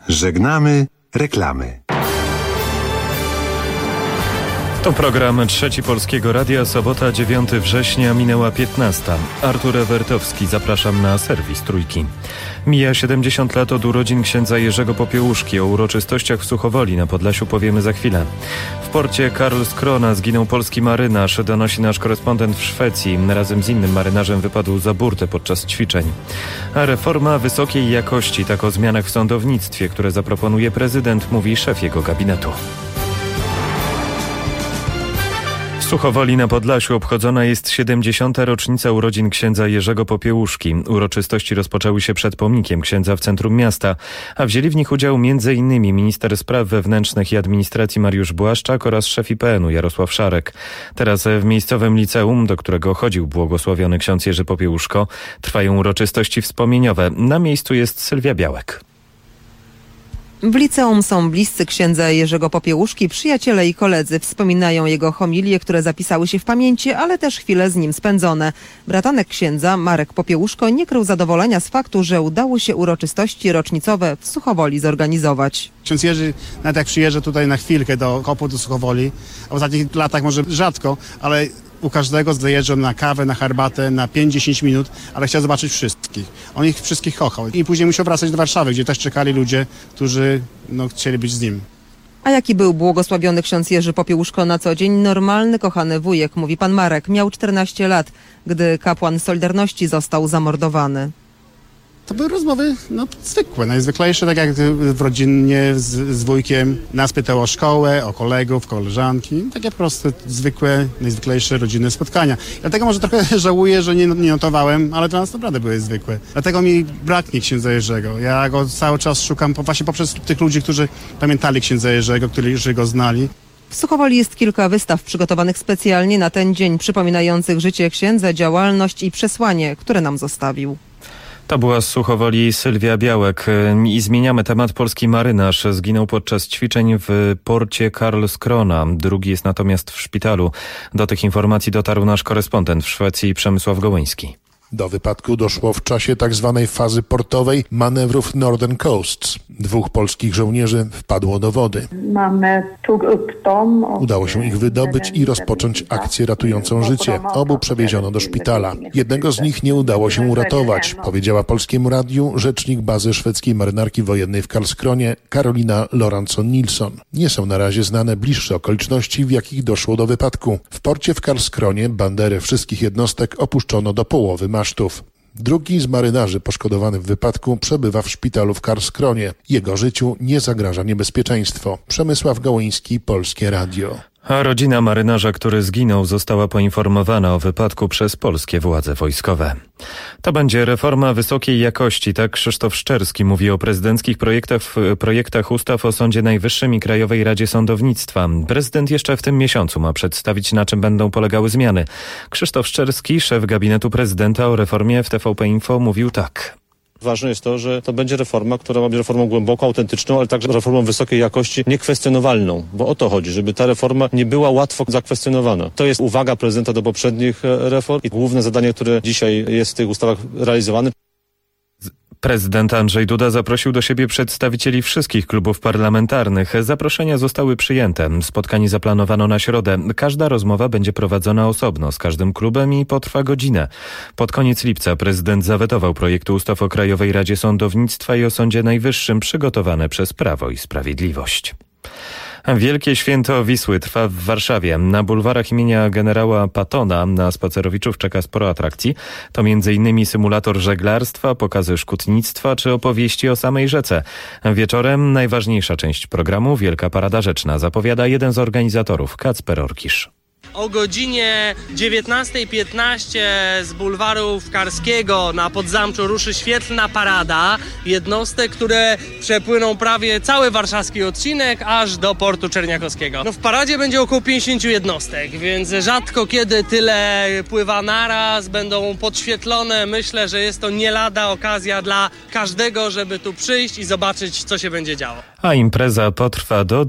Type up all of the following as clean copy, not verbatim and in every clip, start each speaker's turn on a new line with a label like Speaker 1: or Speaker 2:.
Speaker 1: Żegnamy reklamy.
Speaker 2: To program Trzeci Polskiego Radia, sobota 9 września, minęła 15. Artur Ewertowski, zapraszam na serwis Trójki. Mija 70 lat od urodzin księdza Jerzego Popiełuszki. O uroczystościach w Suchowoli na Podlasiu powiemy za chwilę. W porcie Karlskrona zginął polski marynarz, donosi nasz korespondent w Szwecji. Razem z innym marynarzem wypadł za burtę podczas ćwiczeń. A reforma wysokiej jakości, tak o zmianach w sądownictwie, które zaproponuje prezydent, mówi szef jego gabinetu. W Suchowoli na Podlasiu obchodzona jest 70. rocznica urodzin księdza Jerzego Popiełuszki. Uroczystości rozpoczęły się przed pomnikiem księdza w centrum miasta, a wzięli w nich udział m.in. minister spraw wewnętrznych i administracji Mariusz Błaszczak oraz szef IPN-u Jarosław Szarek. Teraz w miejscowym liceum, do którego chodził błogosławiony ksiądz Jerzy Popiełuszko, trwają uroczystości wspomnieniowe. Na miejscu jest Sylwia Białek.
Speaker 3: W liceum są bliscy księdza Jerzego Popiełuszki, przyjaciele i koledzy. Wspominają jego homilie, które zapisały się w pamięci, ale też chwile z nim spędzone. Bratanek księdza, Marek Popiełuszko, nie krył zadowolenia z faktu, że udało się uroczystości rocznicowe w Suchowoli zorganizować.
Speaker 4: Ksiądz Jerzy, nawet jak przyjeżdża tutaj na chwilkę do Kopu, do Suchowoli, a w ostatnich latach może rzadko, ale u każdego zajeżdżał na kawę, na herbatę, na 5-10 minut, ale chciał zobaczyć wszystkich. On ich wszystkich kochał. I później musiał wracać do Warszawy, gdzie też czekali ludzie, którzy chcieli być z nim.
Speaker 3: A jaki był błogosławiony ksiądz Jerzy Popiełuszko na co dzień? Normalny, kochany wujek, mówi pan Marek. Miał 14 lat, gdy kapłan Solidarności został zamordowany.
Speaker 4: To były rozmowy zwykłe, najzwyklejsze, tak jak w rodzinie z wujkiem. Nas pytał o szkołę, o kolegów, koleżanki. Takie po prostu zwykłe, najzwyklejsze rodzinne spotkania. Dlatego może trochę żałuję, że nie notowałem, ale dla nas naprawdę były zwykłe. Dlatego mi braknie księdza Jerzego. Ja go cały czas szukam właśnie poprzez tych ludzi, którzy pamiętali księdza Jerzego, którzy go znali.
Speaker 3: W Suchowoli jest kilka wystaw przygotowanych specjalnie na ten dzień, przypominających życie księdza, działalność i przesłanie, które nam zostawił.
Speaker 2: To była z Suchowoli Sylwia Białek. I zmieniamy temat. Polski marynarz zginął podczas ćwiczeń w porcie Karlskrona. Drugi jest natomiast w szpitalu. Do tych informacji dotarł nasz korespondent w Szwecji Przemysław Gołyński.
Speaker 5: Do wypadku doszło w czasie tzw. fazy portowej manewrów Northern Coasts. 2 polskich żołnierzy wpadło do wody. Udało się ich wydobyć i rozpocząć akcję ratującą życie. Obu przewieziono do szpitala. Jednego z nich nie udało się uratować, powiedziała Polskiemu Radiu rzecznik bazy szwedzkiej marynarki wojennej w Karlskronie Karolina Lorentzon-Nilsson. Nie są na razie znane bliższe okoliczności, w jakich doszło do wypadku. W porcie w Karlskronie bandery wszystkich jednostek opuszczono do połowy masztów. Drugi z marynarzy poszkodowany w wypadku przebywa w szpitalu w Karlskronie. Jego życiu nie zagraża niebezpieczeństwo. Przemysław Gołyński, Polskie Radio.
Speaker 2: A rodzina marynarza, który zginął, została poinformowana o wypadku przez polskie władze wojskowe. To będzie reforma wysokiej jakości, tak Krzysztof Szczerski mówi o prezydenckich projektach ustaw o Sądzie Najwyższym i Krajowej Radzie Sądownictwa. Prezydent jeszcze w tym miesiącu ma przedstawić, na czym będą polegały zmiany. Krzysztof Szczerski, szef gabinetu prezydenta, o reformie w TVP Info mówił tak.
Speaker 6: Ważne jest to, że to będzie reforma, która ma być reformą głęboką, autentyczną, ale także reformą wysokiej jakości, niekwestionowalną. Bo o to chodzi, żeby ta reforma nie była łatwo zakwestionowana. To jest uwaga prezydenta do poprzednich reform i główne zadanie, które dzisiaj jest w tych ustawach realizowane.
Speaker 2: Prezydent Andrzej Duda zaprosił do siebie przedstawicieli wszystkich klubów parlamentarnych. Zaproszenia zostały przyjęte. Spotkanie zaplanowano na środę. Każda rozmowa będzie prowadzona osobno z każdym klubem i potrwa godzinę. Pod koniec lipca prezydent zawetował projekty ustaw o Krajowej Radzie Sądownictwa i o Sądzie Najwyższym przygotowane przez Prawo i Sprawiedliwość. Wielkie Święto Wisły trwa w Warszawie. Na bulwarach imienia generała Pattona na spacerowiczów czeka sporo atrakcji. To m.in. symulator żeglarstwa, pokazy szkutnictwa czy opowieści o samej rzece. Wieczorem najważniejsza część programu, Wielka Parada Rzeczna, zapowiada jeden z organizatorów, Kacper Orkisz.
Speaker 7: O godzinie 19:15 z bulwaru Karskiego na Podzamczu ruszy świetlna parada jednostek, które przepłyną prawie cały warszawski odcinek aż do portu czerniakowskiego. W paradzie będzie około 50 jednostek, więc rzadko kiedy tyle pływa naraz, będą podświetlone. Myślę, że jest to nie lada okazja dla każdego, żeby tu przyjść i zobaczyć, co się będzie działo.
Speaker 2: A impreza potrwa do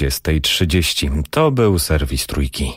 Speaker 2: 20:30. To był serwis Trójki.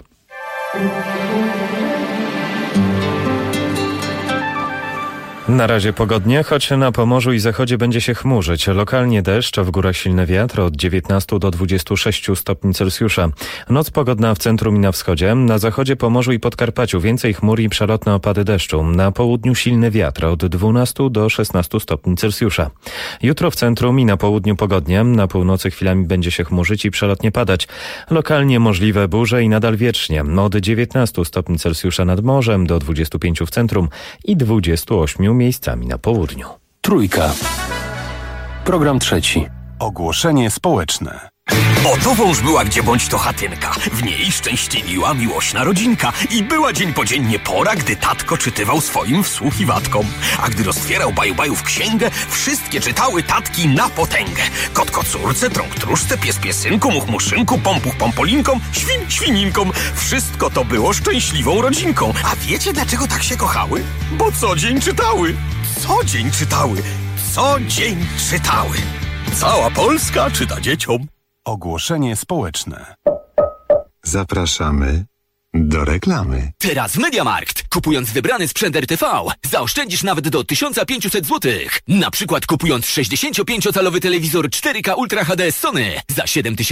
Speaker 2: Na razie pogodnie, choć na Pomorzu i zachodzie będzie się chmurzyć. Lokalnie deszcz, a w górach silny wiatr od 19 do 26 stopni Celsjusza. Noc pogodna w centrum i na wschodzie. Na zachodzie, Pomorzu i Podkarpaciu więcej chmur i przelotne opady deszczu. Na południu silny wiatr od 12 do 16 stopni Celsjusza. Jutro w centrum i na południu pogodnie. Na północy chwilami będzie się chmurzyć i przelotnie padać. Lokalnie możliwe burze i nadal wietrznie. Od 19 stopni Celsjusza nad morzem do 25 w centrum i 28 miejscami na południu.
Speaker 8: Trójka. Program trzeci. Ogłoszenie społeczne.
Speaker 9: Oto wąż była gdzie bądź to chatynka. W niej szczęśliwiła miłośna rodzinka. I była dzień po dziennie pora, gdy tatko czytywał swoim wsłuchiwatkom. A gdy roztwierał baju-bajów księgę, wszystkie czytały tatki na potęgę. Kot kocórce, trąg tróżce, pies piesynku, much muszynku, pompuch pompolinkom, świn świninkom. Wszystko to było szczęśliwą rodzinką. A wiecie dlaczego tak się kochały? Bo co dzień czytały. Co dzień czytały. Co dzień czytały. Cała Polska czyta dzieciom.
Speaker 8: Ogłoszenie społeczne.
Speaker 1: Zapraszamy do reklamy.
Speaker 9: Teraz MediaMarkt. Kupując wybrany sprzęt RTV, zaoszczędzisz nawet do 1500 zł. Na przykład kupując 65-calowy telewizor 4K Ultra HD Sony za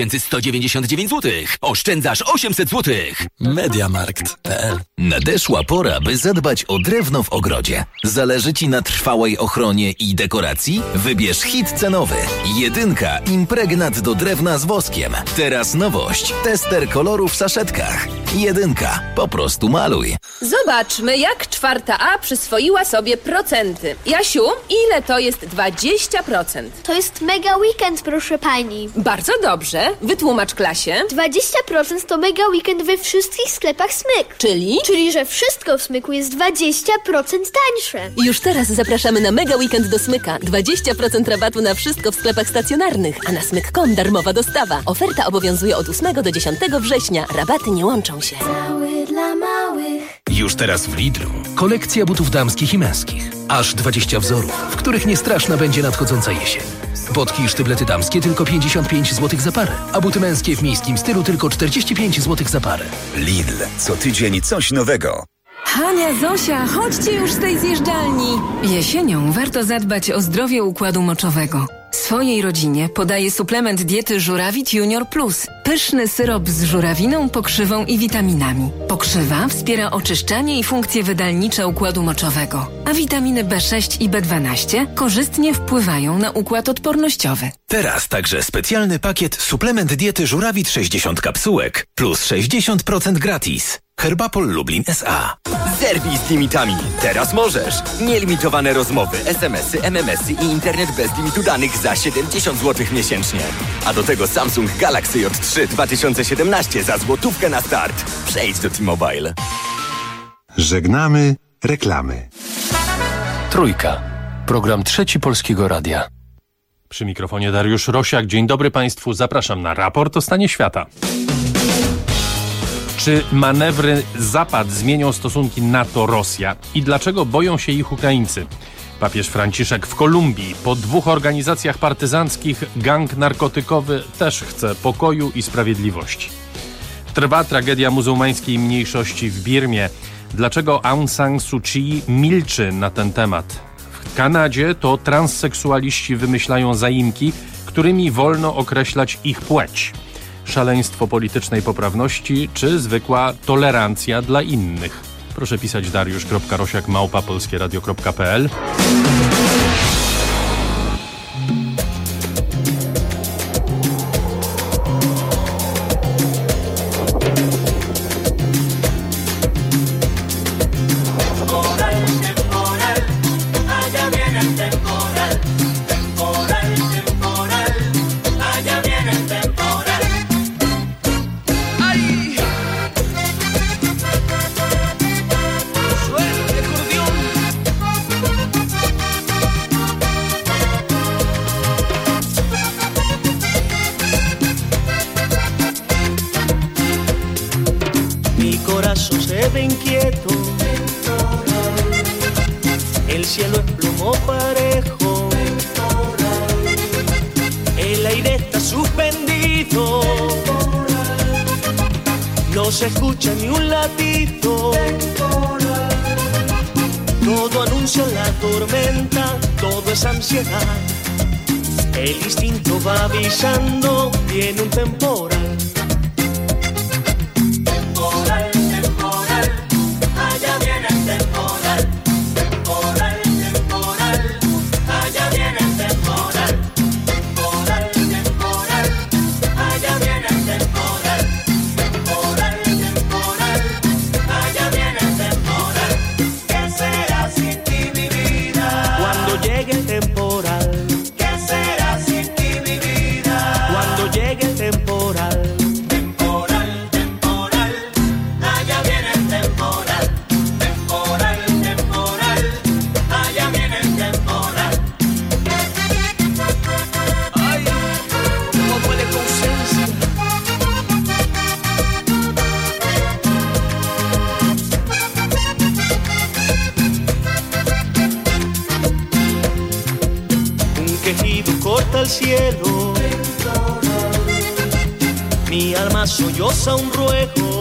Speaker 9: 7199 zł. Oszczędzasz 800 zł.
Speaker 10: MediaMarkt.pl. Nadeszła pora, by zadbać o drewno w ogrodzie. Zależy Ci na trwałej ochronie i dekoracji? Wybierz hit cenowy. Jedynka impregnat do drewna z woskiem. Teraz nowość. Tester koloru w saszetkach. Jedynka. Po prostu maluj.
Speaker 11: Zobaczmy, jak 4A przyswoiła sobie procenty. Jasiu, ile to jest 20%?
Speaker 12: To jest mega weekend, proszę pani.
Speaker 11: Bardzo dobrze. Wytłumacz klasie.
Speaker 12: 20% to mega weekend we wszystkich sklepach Smyk.
Speaker 11: Czyli?
Speaker 12: Czyli, że wszystko w Smyku jest 20% tańsze.
Speaker 11: Już teraz zapraszamy na mega weekend do Smyka. 20% rabatu na wszystko w sklepach stacjonarnych, a na smyk.com darmowa dostawa. Oferta obowiązuje od 8 do 10 września. Rabaty nie łączą się.
Speaker 12: Mały dla małych.
Speaker 10: Już teraz w Lidlu. Kolekcja butów damskich i męskich. Aż 20 wzorów, w których nie straszna będzie nadchodząca jesień. Botki i sztyblety damskie tylko 55 zł za parę, a buty męskie w miejskim stylu tylko 45 zł za parę.
Speaker 13: Lidl. Co tydzień coś nowego.
Speaker 14: Hania, Zosia, chodźcie już z tej zjeżdżalni. Jesienią warto zadbać o zdrowie układu moczowego. Swojej rodzinie podaję suplement diety Żurawit Junior Plus. Pyszny syrop z żurawiną, pokrzywą i witaminami. Pokrzywa wspiera oczyszczanie i funkcje wydalnicze układu moczowego. A witaminy B6 i B12 korzystnie wpływają na układ odpornościowy.
Speaker 10: Teraz także specjalny pakiet suplement diety Żurawit 60 kapsułek plus 60% gratis. Herbapol Lublin S.A.
Speaker 9: Zerwij z limitami. Teraz możesz. Nielimitowane rozmowy, SMS-y, MMS-y i internet bez limitu danych za 70 zł miesięcznie. A do tego Samsung Galaxy J3 2017 za złotówkę na start. Przejdź do T-Mobile.
Speaker 1: Żegnamy reklamy.
Speaker 8: Trójka. Program trzeci Polskiego Radia.
Speaker 15: Przy mikrofonie Dariusz Rosiak. Dzień dobry Państwu. Zapraszam na raport o stanie świata. Czy manewry Zapad zmienią stosunki NATO-Rosja i dlaczego boją się ich Ukraińcy? Papież Franciszek w Kolumbii. Po 2 organizacjach partyzanckich gang narkotykowy też chce pokoju i sprawiedliwości. Trwa tragedia muzułmańskiej mniejszości w Birmie. Dlaczego Aung San Suu Kyi milczy na ten temat? W Kanadzie to transseksualiści wymyślają zaimki, którymi wolno określać ich płeć. Szaleństwo politycznej poprawności czy zwykła tolerancja dla innych? Proszę pisać dariusz.rosiak@polskieradio.pl.
Speaker 16: Inquieto, el cielo es plomo parejo, el aire está suspendido, no se escucha ni un latido, Todo anuncia la tormenta, todo es ansiedad. El instinto va avisando, viene un temporal. Temporal, temporal, allá viene el temporal. Temporal, temporal, allá viene el temporal. Temporal, temporal, allá viene el temporal. Temporal, temporal, allá viene el temporal. ¿Qué será sin ti mi vida? Cuando llegue el temporal. ¿Qué será sin ti mi vida? Cuando llegue el temporal. Temporal, temporal, allá viene el temporal. Temporal, temporal, allá viene el temporal. Ay, no puede conciencia. Un quejido corta el cielo. Mi alma solloza un ruego.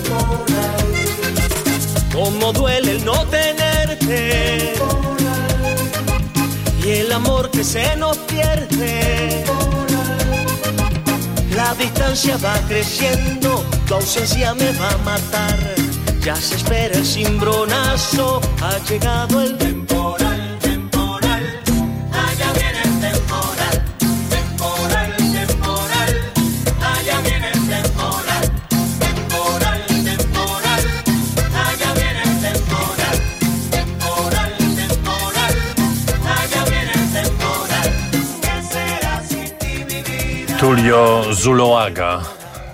Speaker 16: Cómo duele el no tenerte. Y el amor que se nos pierde. La distancia va creciendo, tu ausencia me va a matar. Ya se espera el cimbronazo, ha llegado el temporal, temporal. Allá viene el temporal, temporal, temporal. Allá viene el temporal, temporal, temporal. Allá viene el temporal, temporal, temporal. Allá viene el temporal. ¿Qué será sin ti mi vida?
Speaker 15: Tulio Zuloaga.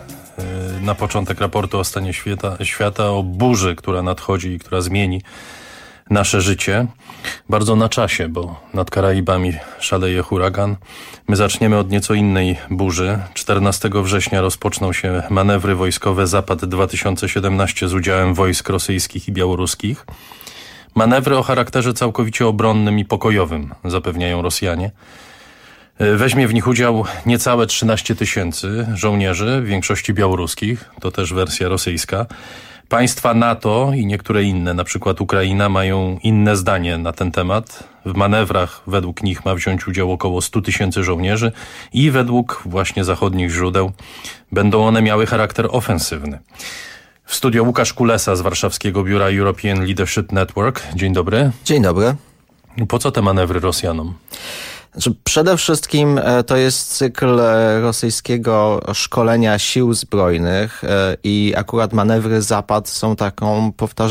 Speaker 15: Na początek raportu o stanie świata, o burzy, która nadchodzi i która zmieni nasze życie. Bardzo na czasie, bo nad Karaibami szaleje huragan. My zaczniemy od nieco innej burzy. 14 września rozpoczną się manewry wojskowe Zapad 2017 z udziałem wojsk rosyjskich i białoruskich. Manewry o charakterze całkowicie obronnym i pokojowym, zapewniają Rosjanie. Weźmie w nich udział niecałe 13 000 żołnierzy, w większości białoruskich, to też wersja rosyjska. Państwa NATO i niektóre inne, na przykład Ukraina, mają inne zdanie na ten temat. W manewrach według nich ma wziąć udział około 100 000 żołnierzy i według właśnie zachodnich źródeł będą one miały charakter ofensywny. W studio Łukasz Kulesa z warszawskiego biura European Leadership Network. Dzień dobry.
Speaker 17: Dzień dobry.
Speaker 15: Po co te manewry Rosjanom?
Speaker 17: Przede wszystkim to jest cykl rosyjskiego szkolenia sił zbrojnych i akurat manewry Zapad są taką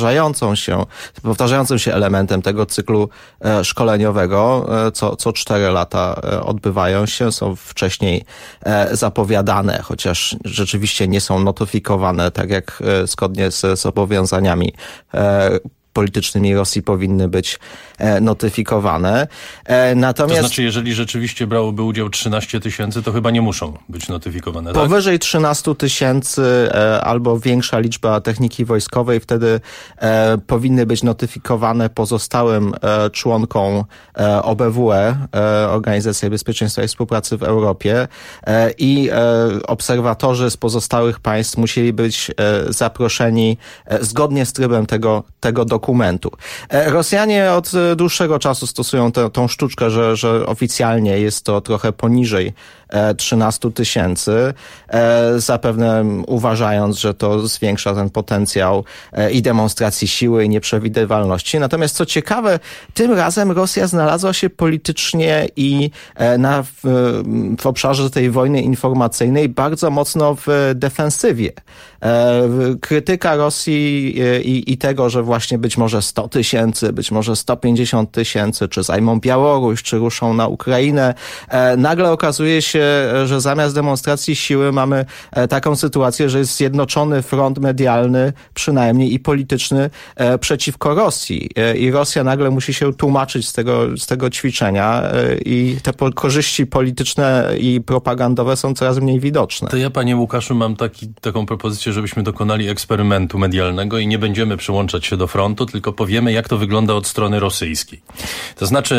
Speaker 17: powtarzającym się elementem tego cyklu szkoleniowego. Co 4 lata odbywają się, są wcześniej zapowiadane, chociaż rzeczywiście nie są notyfikowane tak jak zgodnie z zobowiązaniami politycznymi Rosji powinny być notyfikowane. Natomiast
Speaker 15: to znaczy, jeżeli rzeczywiście brałoby udział 13 000, to chyba nie muszą być notyfikowane, tak?
Speaker 17: Powyżej 13 000 albo większa liczba techniki wojskowej, wtedy powinny być notyfikowane pozostałym członkom OBWE, Organizacji Bezpieczeństwa i Współpracy w Europie, i obserwatorzy z pozostałych państw musieli być zaproszeni zgodnie z trybem tego dokumentu. Rosjanie od dłuższego czasu stosują tą sztuczkę, że oficjalnie jest to trochę poniżej 13 000, zapewne uważając, że to zwiększa ten potencjał i demonstracji siły i nieprzewidywalności. Natomiast co ciekawe, tym razem Rosja znalazła się politycznie i w obszarze tej wojny informacyjnej bardzo mocno w defensywie. Krytyka Rosji i tego, że właśnie być może 100 000, być może 150 000, czy zajmą Białoruś, czy ruszą na Ukrainę, nagle okazuje się, że zamiast demonstracji siły mamy taką sytuację, że jest zjednoczony front medialny, przynajmniej i polityczny, przeciwko Rosji. I Rosja nagle musi się tłumaczyć z tego ćwiczenia i te korzyści polityczne i propagandowe są coraz mniej widoczne.
Speaker 15: To ja, panie Łukaszu, mam taką propozycję, żebyśmy dokonali eksperymentu medialnego i nie będziemy przyłączać się do frontu, tylko powiemy, jak to wygląda od strony rosyjskiej. To znaczy,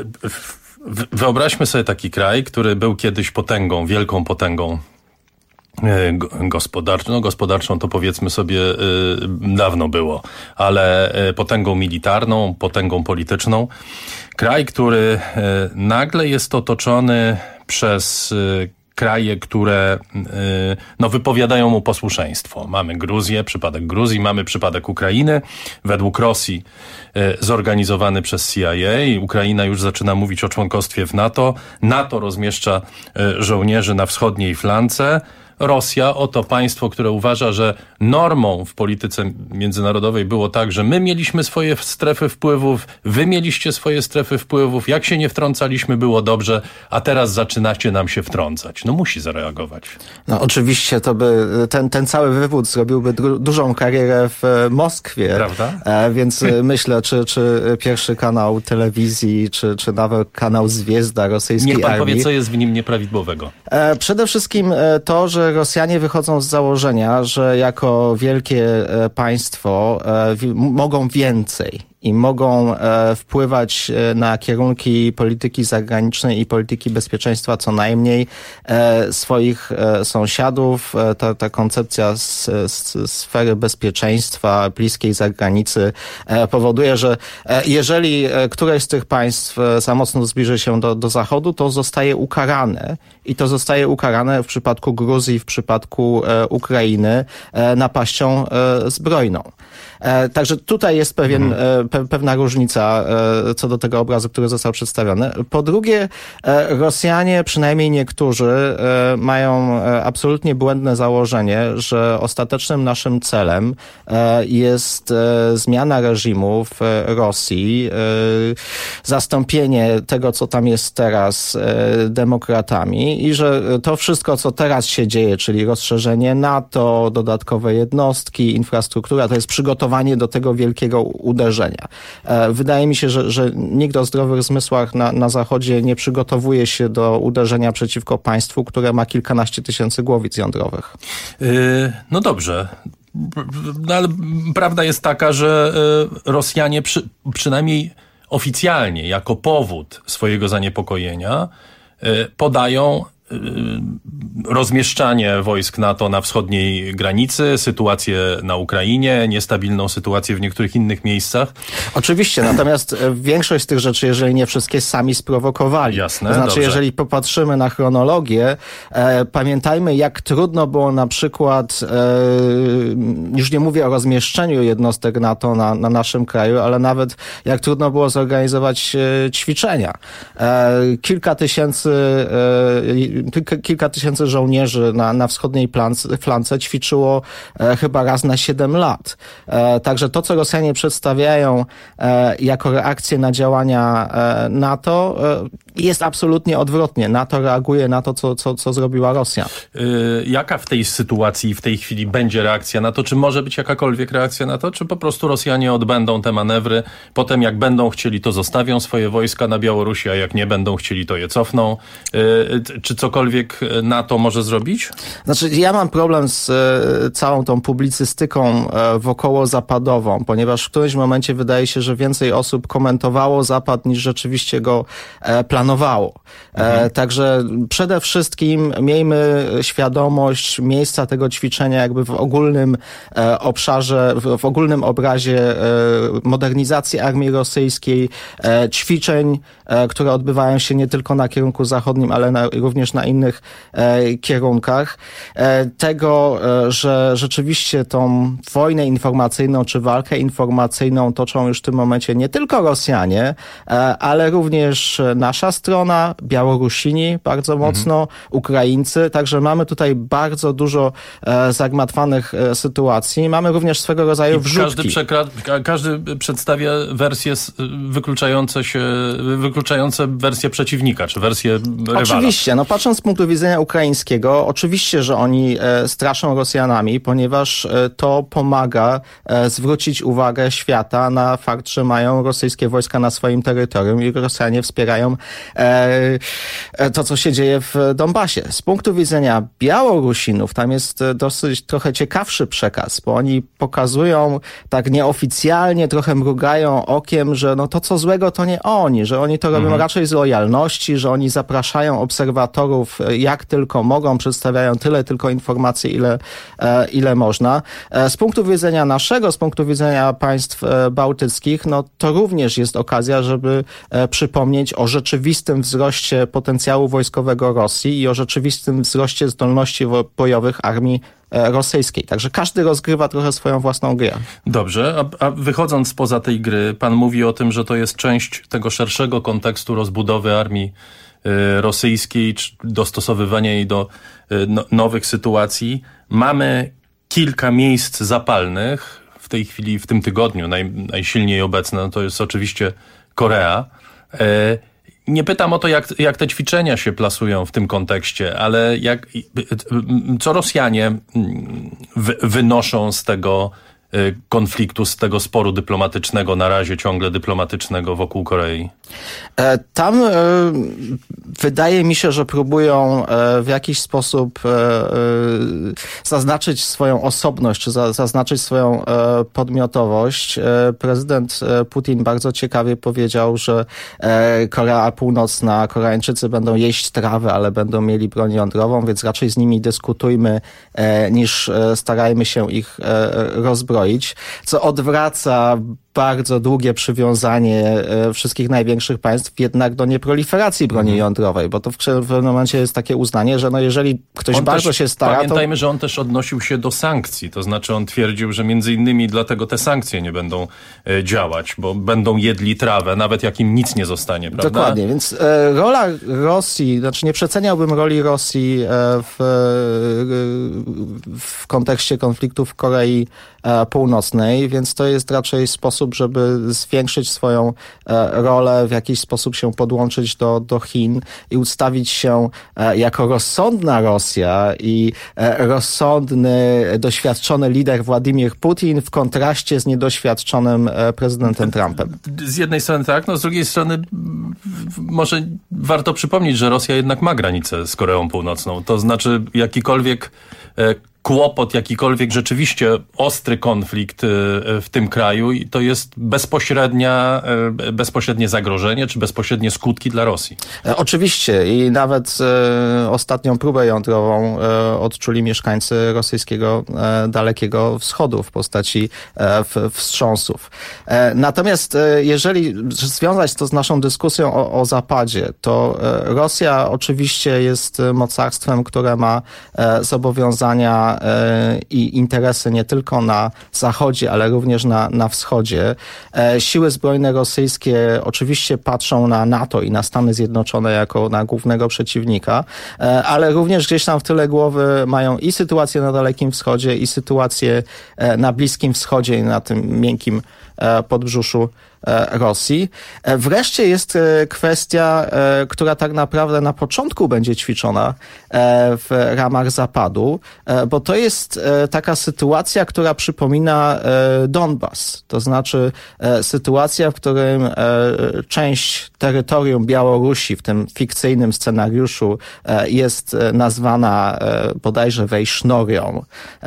Speaker 15: wyobraźmy sobie taki kraj, który był kiedyś potęgą, wielką potęgą Gospodarczą to powiedzmy sobie dawno było, ale potęgą militarną, potęgą polityczną. Kraj, który nagle jest otoczony przez kraje, które wypowiadają mu posłuszeństwo. Mamy Gruzję, przypadek Gruzji, mamy przypadek Ukrainy. Według Rosji zorganizowany przez CIA. Ukraina już zaczyna mówić o członkostwie w NATO. NATO rozmieszcza żołnierzy na wschodniej flance. Rosja, oto państwo, które uważa, że normą w polityce międzynarodowej było tak, że my mieliśmy swoje strefy wpływów, wy mieliście swoje strefy wpływów, jak się nie wtrącaliśmy, było dobrze, a teraz zaczynacie nam się wtrącać. No musi zareagować.
Speaker 17: No oczywiście to by ten cały wywód zrobiłby dużą karierę w Moskwie.
Speaker 15: Prawda?
Speaker 17: Więc myślę, czy pierwszy kanał telewizji, czy nawet kanał Zwiezda rosyjskiej
Speaker 15: armii. Niech pan powie, co jest w nim nieprawidłowego.
Speaker 17: Przede wszystkim to, że Rosjanie wychodzą z założenia, że jako wielkie państwo mogą więcej i mogą wpływać na kierunki polityki zagranicznej i polityki bezpieczeństwa co najmniej swoich sąsiadów. Ta koncepcja sfery bezpieczeństwa bliskiej zagranicy powoduje, że jeżeli któreś z tych państw za mocno zbliży się do Zachodu, to zostaje ukarane. I to zostaje ukarane w przypadku Gruzji, w przypadku Ukrainy napaścią zbrojną. Także tutaj jest pewna różnica co do tego obrazu, który został przedstawiony. Po drugie, Rosjanie, przynajmniej niektórzy, mają absolutnie błędne założenie, że ostatecznym naszym celem jest zmiana reżimu w Rosji, zastąpienie tego, co tam jest teraz, demokratami i że to wszystko, co teraz się dzieje, czyli rozszerzenie NATO, dodatkowe jednostki, infrastruktura, to jest przygotowanie do tego wielkiego uderzenia. Wydaje mi się, że nikt o zdrowych zmysłach na Zachodzie nie przygotowuje się do uderzenia przeciwko państwu, które ma kilkanaście tysięcy głowic jądrowych.
Speaker 15: No dobrze. No ale prawda jest taka, że Rosjanie przynajmniej oficjalnie jako powód swojego zaniepokojenia podają rozmieszczanie wojsk NATO na wschodniej granicy, sytuację na Ukrainie, niestabilną sytuację w niektórych innych miejscach.
Speaker 17: Oczywiście, natomiast większość z tych rzeczy, jeżeli nie wszystkie, sami sprowokowali.
Speaker 15: Jasne,
Speaker 17: to znaczy,
Speaker 15: dobrze.
Speaker 17: Jeżeli popatrzymy na chronologię, pamiętajmy, jak trudno było na przykład, już nie mówię o rozmieszczeniu jednostek NATO na naszym kraju, ale nawet jak trudno było zorganizować ćwiczenia. Kilka tysięcy żołnierzy na wschodniej flance ćwiczyło chyba raz na 7 lat. Także to, co Rosjanie przedstawiają jako reakcję na działania NATO, jest absolutnie odwrotnie. NATO reaguje na to, co zrobiła Rosja.
Speaker 15: Jaka w tej sytuacji, w tej chwili będzie reakcja na to? Czy może być jakakolwiek reakcja na to? Czy po prostu Rosjanie odbędą te manewry? Potem jak będą chcieli, to zostawią swoje wojska na Białorusi, a jak nie będą chcieli, to je cofną? Czy cokolwiek NATO może zrobić?
Speaker 17: Znaczy, ja mam problem z całą tą publicystyką wokoło zapadową, ponieważ w którymś momencie wydaje się, że więcej osób komentowało Zapad niż rzeczywiście go planowało. Także przede wszystkim miejmy świadomość miejsca tego ćwiczenia jakby w ogólnym obszarze, w ogólnym obrazie modernizacji armii rosyjskiej, ćwiczeń, które odbywają się nie tylko na kierunku zachodnim, ale również na innych kierunkach. Tego, że rzeczywiście tą wojnę informacyjną czy walkę informacyjną toczą już w tym momencie nie tylko Rosjanie, ale również nasza strona, Białorusini bardzo mocno, Ukraińcy. Także mamy tutaj bardzo dużo zagmatwanych sytuacji. Mamy również swego rodzaju wrzutki.
Speaker 15: Każdy przedstawia wersje wykluczające wersję przeciwnika, czy wersję rywala.
Speaker 17: Oczywiście, no patrząc z punktu widzenia ukraińskiego, oczywiście, że oni straszą Rosjanami, ponieważ to pomaga zwrócić uwagę świata na fakt, że mają rosyjskie wojska na swoim terytorium i Rosjanie wspierają to, co się dzieje w Donbasie. Z punktu widzenia Białorusinów tam jest dosyć trochę ciekawszy przekaz, bo oni pokazują tak nieoficjalnie, trochę mrugają okiem, że no to co złego to nie oni, że oni to robią raczej z lojalności, że oni zapraszają obserwatorów jak tylko mogą, przedstawiają tyle tylko informacji, ile można. Z punktu widzenia naszego, z punktu widzenia państw bałtyckich, no to również jest okazja, żeby przypomnieć o rzeczywistym wzroście potencjału wojskowego Rosji i o rzeczywistym wzroście zdolności bojowych armii rosyjskiej. Także każdy rozgrywa trochę swoją własną grę.
Speaker 15: Dobrze, a wychodząc poza tej gry, pan mówi o tym, że to jest część tego szerszego kontekstu rozbudowy armii rosyjskiej, czy dostosowywania jej do nowych sytuacji. Mamy kilka miejsc zapalnych. W tej chwili, w tym tygodniu najsilniej obecne, no to jest oczywiście Korea. Nie pytam o to, jak te ćwiczenia się plasują w tym kontekście, ale co Rosjanie wynoszą z tego konfliktu, z tego sporu dyplomatycznego, na razie ciągle dyplomatycznego wokół Korei?
Speaker 17: Tam wydaje mi się, że próbują w jakiś sposób zaznaczyć swoją osobność, czy zaznaczyć swoją podmiotowość. Prezydent Putin bardzo ciekawie powiedział, że Korea Północna, Koreańczycy będą jeść trawę, ale będą mieli broń jądrową, więc raczej z nimi dyskutujmy, niż starajmy się ich rozbroić, co odwraca bardzo długie przywiązanie wszystkich największych państw jednak do nieproliferacji broni jądrowej, bo to w pewnym momencie jest takie uznanie, że no jeżeli ktoś bardzo się stara,
Speaker 15: pamiętajmy, że on też odnosił się do sankcji, to znaczy on twierdził, że między innymi dlatego te sankcje nie będą działać, bo będą jedli trawę, nawet jak im nic nie zostanie, prawda?
Speaker 17: Dokładnie, więc rola Rosji, znaczy nie przeceniałbym roli Rosji w kontekście konfliktu w Korei Północnej, więc to jest raczej sposób, żeby zwiększyć swoją rolę, w jakiś sposób się podłączyć do Chin i ustawić się jako rozsądna Rosja i rozsądny, doświadczony lider Władimir Putin w kontraście z niedoświadczonym prezydentem Trumpem.
Speaker 15: Z jednej strony tak, no z drugiej strony może warto przypomnieć, że Rosja jednak ma granicę z Koreą Północną. To znaczy jakikolwiek kłopot, jakikolwiek rzeczywiście ostry konflikt w tym kraju i to jest bezpośrednie zagrożenie, czy bezpośrednie skutki dla Rosji.
Speaker 17: Oczywiście i nawet ostatnią próbę jądrową odczuli mieszkańcy rosyjskiego Dalekiego Wschodu w postaci wstrząsów. Natomiast jeżeli związać to z naszą dyskusją o Zapadzie, to Rosja oczywiście jest mocarstwem, które ma zobowiązania i interesy nie tylko na zachodzie, ale również na wschodzie. Siły zbrojne rosyjskie oczywiście patrzą na NATO i na Stany Zjednoczone jako na głównego przeciwnika, ale również gdzieś tam w tyle głowy mają i sytuację na Dalekim Wschodzie, i sytuację na Bliskim Wschodzie i na tym miękkim podbrzuszu Rosji. Wreszcie jest kwestia, która tak naprawdę na początku będzie ćwiczona w ramach Zapadu, bo to jest taka sytuacja, która przypomina Donbas. To znaczy sytuacja, w którym część terytorium Białorusi w tym fikcyjnym scenariuszu jest nazwana bodajże Wejsznorią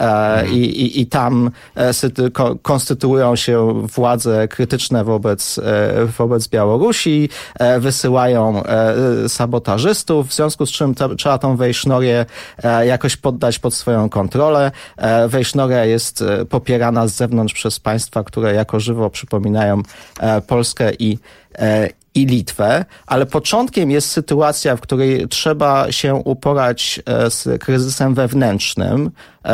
Speaker 17: i tam konstytuują się władze krytyczne wobec Białorusi, wysyłają sabotażystów, w związku z czym trzeba tą Wejsznorię jakoś poddać pod swoją kontrolę. Wejsznoria jest popierana z zewnątrz przez państwa, które jako żywo przypominają Polskę i Litwę, ale początkiem jest sytuacja, w której trzeba się uporać z kryzysem wewnętrznym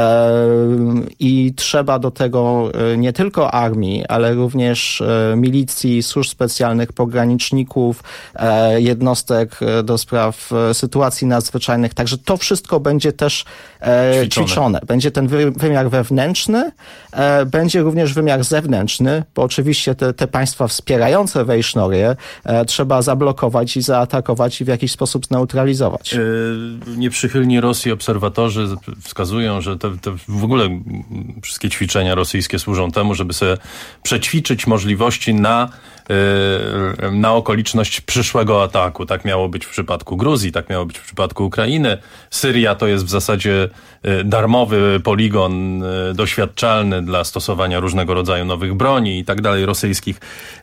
Speaker 17: i trzeba do tego nie tylko armii, ale również milicji, służb specjalnych, pograniczników, jednostek do spraw sytuacji nadzwyczajnych. Także to wszystko będzie też ćwiczone. Będzie ten wymiar wewnętrzny, będzie również wymiar zewnętrzny, bo oczywiście te państwa wspierające Wejsznorię terytorię trzeba zablokować i zaatakować i w jakiś sposób zneutralizować.
Speaker 15: Nieprzychylni Rosji obserwatorzy wskazują, że te w ogóle wszystkie ćwiczenia rosyjskie służą temu, żeby sobie przećwiczyć możliwości na okoliczność przyszłego ataku. Tak miało być w przypadku Gruzji, tak miało być w przypadku Ukrainy. Syria to jest w zasadzie darmowy poligon doświadczalny dla stosowania różnego rodzaju nowych broni i tak dalej rosyjskich.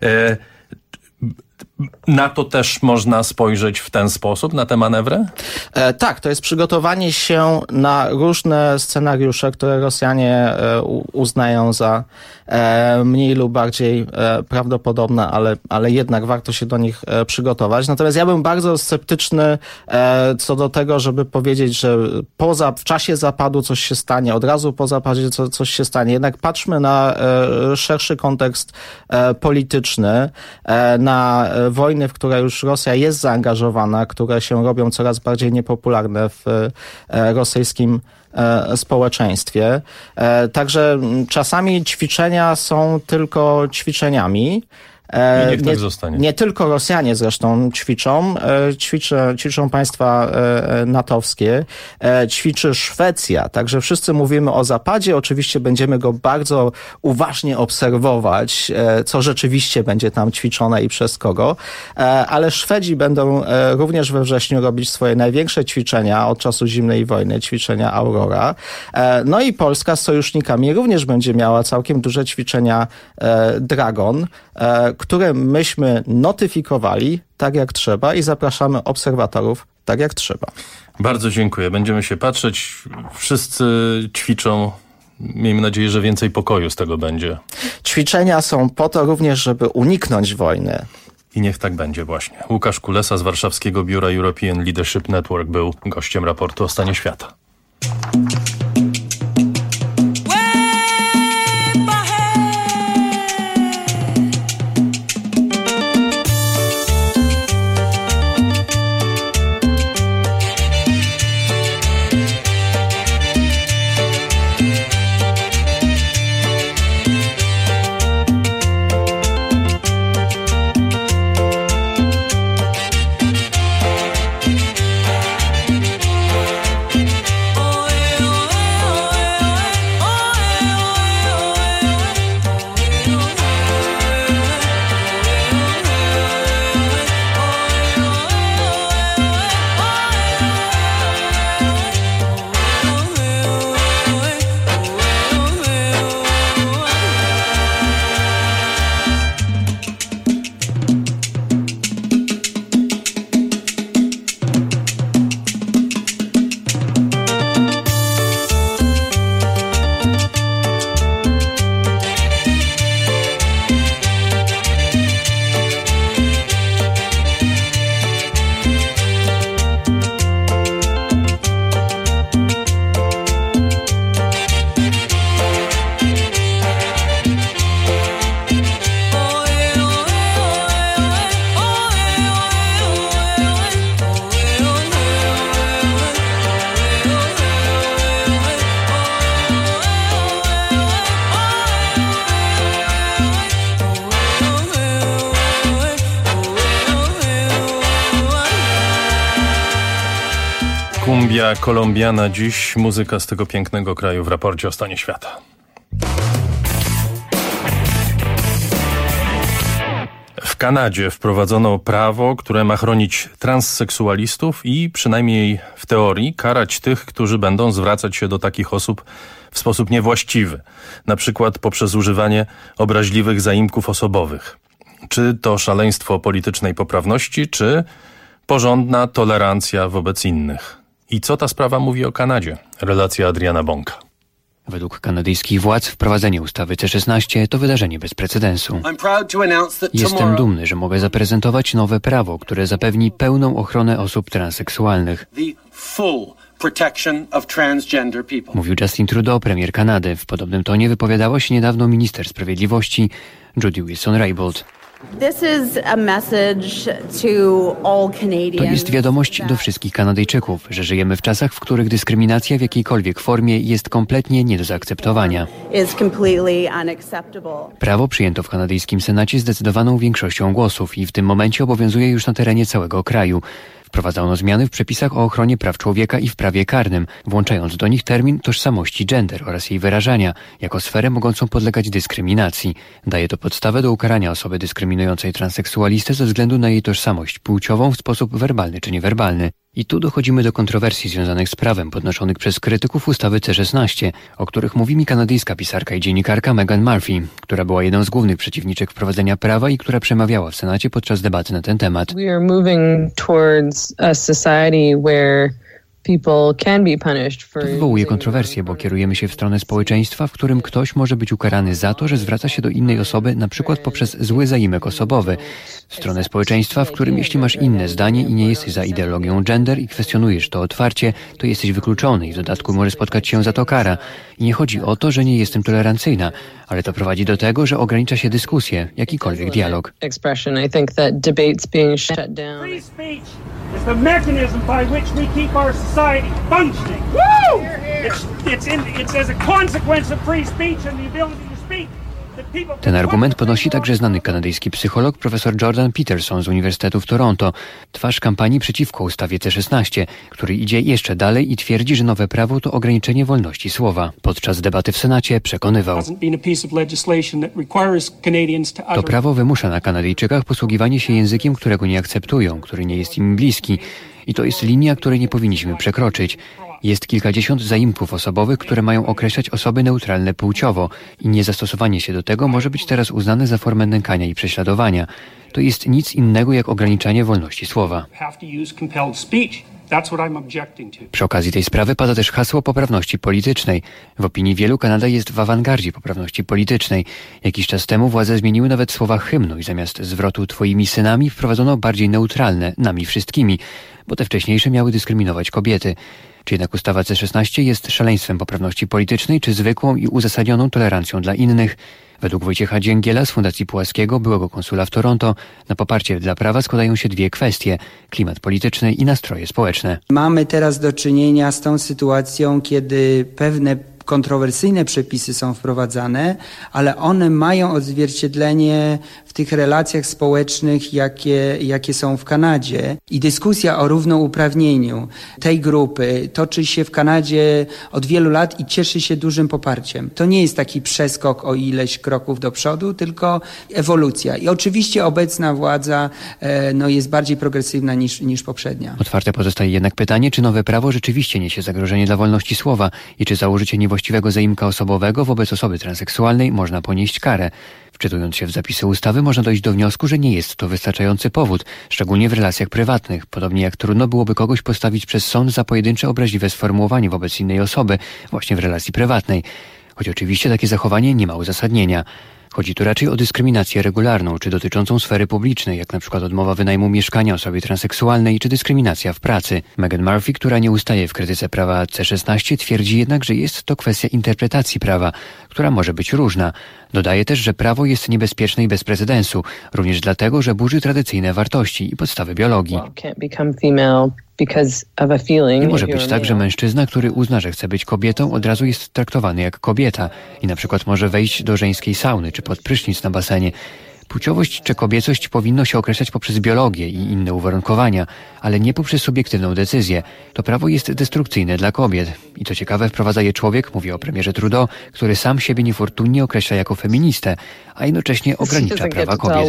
Speaker 15: Na to też można spojrzeć w ten sposób, na tę manewrę?
Speaker 17: Tak, to jest przygotowanie się na różne scenariusze, które Rosjanie uznają za mniej lub bardziej prawdopodobne, ale jednak warto się do nich przygotować. Natomiast ja bym bardzo sceptyczny co do tego, żeby powiedzieć, że w czasie zapadu coś się stanie, od razu po zapadzie coś się stanie. Jednak patrzmy na szerszy kontekst polityczny, na wojny, w które już Rosja jest zaangażowana, które się robią coraz bardziej niepopularne w rosyjskim społeczeństwie. Także czasami ćwiczenia są tylko ćwiczeniami.
Speaker 15: I niech tak zostanie.
Speaker 17: Nie tylko Rosjanie zresztą ćwiczą państwa natowskie, ćwiczy Szwecja, także wszyscy mówimy o Zapadzie, oczywiście będziemy go bardzo uważnie obserwować, co rzeczywiście będzie tam ćwiczone i przez kogo, ale Szwedzi będą również we wrześniu robić swoje największe ćwiczenia od czasu zimnej wojny, ćwiczenia Aurora. No i Polska z sojusznikami również będzie miała całkiem duże ćwiczenia Dragon, które myśmy notyfikowali tak jak trzeba i zapraszamy obserwatorów tak jak trzeba.
Speaker 15: Bardzo dziękuję. Będziemy się patrzeć. Wszyscy ćwiczą. Miejmy nadzieję, że więcej pokoju z tego będzie.
Speaker 17: Ćwiczenia są po to również, żeby uniknąć wojny.
Speaker 15: I niech tak będzie właśnie. Łukasz Kulesa z warszawskiego biura European Leadership Network był gościem raportu o stanie świata. Cumbia Colombiana, dziś muzyka z tego pięknego kraju w raporcie o stanie świata. W Kanadzie wprowadzono prawo, które ma chronić transseksualistów i przynajmniej w teorii karać tych, którzy będą zwracać się do takich osób w sposób niewłaściwy, na przykład poprzez używanie obraźliwych zaimków osobowych. Czy to szaleństwo politycznej poprawności, czy porządna tolerancja wobec innych? I co ta sprawa mówi o Kanadzie? Relacja Adriana Bąka.
Speaker 18: Według kanadyjskich władz wprowadzenie ustawy C-16 to wydarzenie bez precedensu. Jestem dumny, że mogę zaprezentować nowe prawo, które zapewni pełną ochronę osób transseksualnych. Mówił Justin Trudeau, premier Kanady. W podobnym tonie wypowiadała się niedawno minister sprawiedliwości Jody Wilson-Raybould. To jest wiadomość do wszystkich Kanadyjczyków, że żyjemy w czasach, w których dyskryminacja w jakiejkolwiek formie jest kompletnie nie do zaakceptowania. Prawo przyjęto w kanadyjskim Senacie zdecydowaną większością głosów i w tym momencie obowiązuje już na terenie całego kraju. Wprowadzono zmiany w przepisach o ochronie praw człowieka i w prawie karnym, włączając do nich termin tożsamości gender oraz jej wyrażania, jako sferę mogącą podlegać dyskryminacji. Daje to podstawę do ukarania osoby dyskryminującej transseksualistę ze względu na jej tożsamość płciową w sposób werbalny czy niewerbalny. I tu dochodzimy do kontrowersji związanych z prawem podnoszonych przez krytyków ustawy C-16, o których mówi mi kanadyjska pisarka i dziennikarka Megan Murphy, która była jedną z głównych przeciwniczek wprowadzenia prawa i która przemawiała w Senacie podczas debaty na ten temat.
Speaker 19: We are moving towards a society where
Speaker 18: To wywołuje kontrowersję, bo kierujemy się w stronę społeczeństwa, w którym ktoś może być ukarany za to, że zwraca się do innej osoby, na przykład poprzez zły zaimek osobowy. W stronę społeczeństwa, w którym jeśli masz inne zdanie i nie jesteś za ideologią gender i kwestionujesz to otwarcie, to jesteś wykluczony i w dodatku może spotkać się za to kara. I nie chodzi o to, że nie jestem tolerancyjna, ale to prowadzi do tego, że ogranicza się dyskusję, jakikolwiek dialog.
Speaker 16: It's the mechanism by which we keep our society functioning. Woo! It's as a consequence of free speech and the ability to speak.
Speaker 18: Ten argument podnosi także znany kanadyjski psycholog profesor Jordan Peterson z Uniwersytetu w Toronto, twarz kampanii przeciwko ustawie C-16, który idzie jeszcze dalej i twierdzi, że nowe prawo to ograniczenie wolności słowa. Podczas debaty w Senacie przekonywał: to prawo wymusza na Kanadyjczykach posługiwanie się językiem, którego nie akceptują, który nie jest im bliski. I to jest linia, której nie powinniśmy przekroczyć. Jest kilkadziesiąt zaimków osobowych, które mają określać osoby neutralne płciowo i niezastosowanie się do tego może być teraz uznane za formę nękania i prześladowania. To jest nic innego jak ograniczanie wolności słowa. Przy okazji tej sprawy pada też hasło poprawności politycznej. W opinii wielu Kanada jest w awangardzie poprawności politycznej. Jakiś czas temu władze zmieniły nawet słowa hymnu i zamiast zwrotu twoimi synami wprowadzono bardziej neutralne, nami wszystkimi, bo te wcześniejsze miały dyskryminować kobiety. Czy jednak ustawa C-16 jest szaleństwem poprawności politycznej, czy zwykłą i uzasadnioną tolerancją dla innych? Według Wojciecha Dzięgiela z Fundacji Pułaskiego, byłego konsula w Toronto, na poparcie dla prawa składają się dwie kwestie: klimat polityczny i nastroje społeczne.
Speaker 20: Mamy teraz do czynienia z tą sytuacją, kiedy pewne kontrowersyjne przepisy są wprowadzane, ale one mają odzwierciedlenie w tych relacjach społecznych, jakie są w Kanadzie. I dyskusja o równouprawnieniu tej grupy toczy się w Kanadzie od wielu lat i cieszy się dużym poparciem. To nie jest taki przeskok o ileś kroków do przodu, tylko ewolucja. I oczywiście obecna władza jest bardziej progresywna niż poprzednia.
Speaker 18: Otwarte pozostaje jednak pytanie, czy nowe prawo rzeczywiście niesie zagrożenie dla wolności słowa i czy za użycie niewłaściwego zaimka osobowego wobec osoby transseksualnej można ponieść karę. Wczytując się w zapisy ustawy, można dojść do wniosku, że nie jest to wystarczający powód, szczególnie w relacjach prywatnych, podobnie jak trudno byłoby kogoś postawić przez sąd za pojedyncze obraźliwe sformułowanie wobec innej osoby, właśnie w relacji prywatnej. Choć oczywiście takie zachowanie nie ma uzasadnienia. Chodzi tu raczej o dyskryminację regularną, czy dotyczącą sfery publicznej, jak na przykład odmowa wynajmu mieszkania osobie transseksualnej, czy dyskryminacja w pracy. Megan Murphy, która nie ustaje w krytyce prawa C-16, twierdzi jednak, że jest to kwestia interpretacji prawa, która może być różna. Dodaje też, że prawo jest niebezpieczne i bez precedensu, również dlatego, że burzy tradycyjne wartości i podstawy biologii. Nie może być tak, że mężczyzna, który uzna, że chce być kobietą, od razu jest traktowany jak kobieta i na przykład może wejść do żeńskiej sauny czy pod prysznic na basenie. Płciowość czy kobiecość powinno się określać poprzez biologię i inne uwarunkowania, ale nie poprzez subiektywną decyzję. To prawo jest destrukcyjne dla kobiet. I co ciekawe, wprowadza je człowiek, mówię o premierze Trudeau, który sam siebie niefortunnie określa jako feministę, a jednocześnie ogranicza prawa kobiet.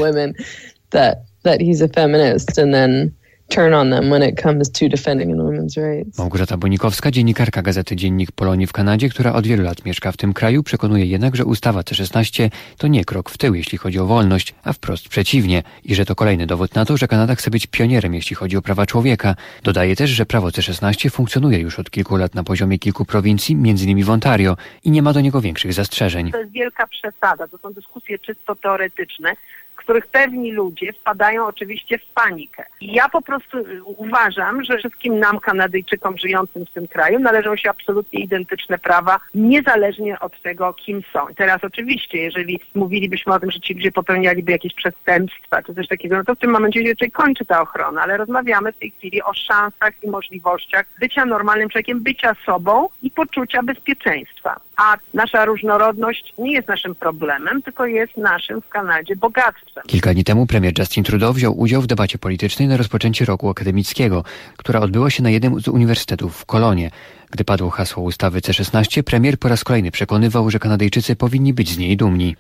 Speaker 19: Turn on them when it comes to defending women's rights.
Speaker 18: Małgorzata Bonikowska, dziennikarka gazety Dziennik Polonii w Kanadzie, która od wielu lat mieszka w tym kraju, przekonuje jednak, że ustawa C-16 to nie krok w tył, jeśli chodzi o wolność, a wprost przeciwnie i że to kolejny dowód na to, że Kanada chce być pionierem, jeśli chodzi o prawa człowieka. Dodaje też, że prawo C-16 funkcjonuje już od kilku lat na poziomie kilku prowincji, m.in. w Ontario, i nie ma do niego większych zastrzeżeń.
Speaker 21: To jest wielka przesada, to są dyskusje czysto teoretyczne. w których pewni ludzie wpadają oczywiście w panikę. I ja po prostu uważam, że wszystkim nam, Kanadyjczykom żyjącym w tym kraju, należą się absolutnie identyczne prawa, niezależnie od tego, kim są. I teraz oczywiście, jeżeli mówilibyśmy o tym, że ci ludzie popełnialiby jakieś przestępstwa czy coś takiego, no to w tym momencie się raczej kończy ta ochrona, ale rozmawiamy w tej chwili o szansach i możliwościach bycia normalnym człowiekiem, bycia sobą i poczucia bezpieczeństwa. A nasza różnorodność nie jest naszym problemem, tylko jest naszym w Kanadzie bogactwem.
Speaker 18: Kilka dni temu premier Justin Trudeau wziął udział w debacie politycznej na rozpoczęcie roku akademickiego, która odbyła się na jednym z uniwersytetów w Kolonie. Gdy padło hasło ustawy C-16, premier po raz kolejny przekonywał, że Kanadyjczycy powinni być z niej dumni.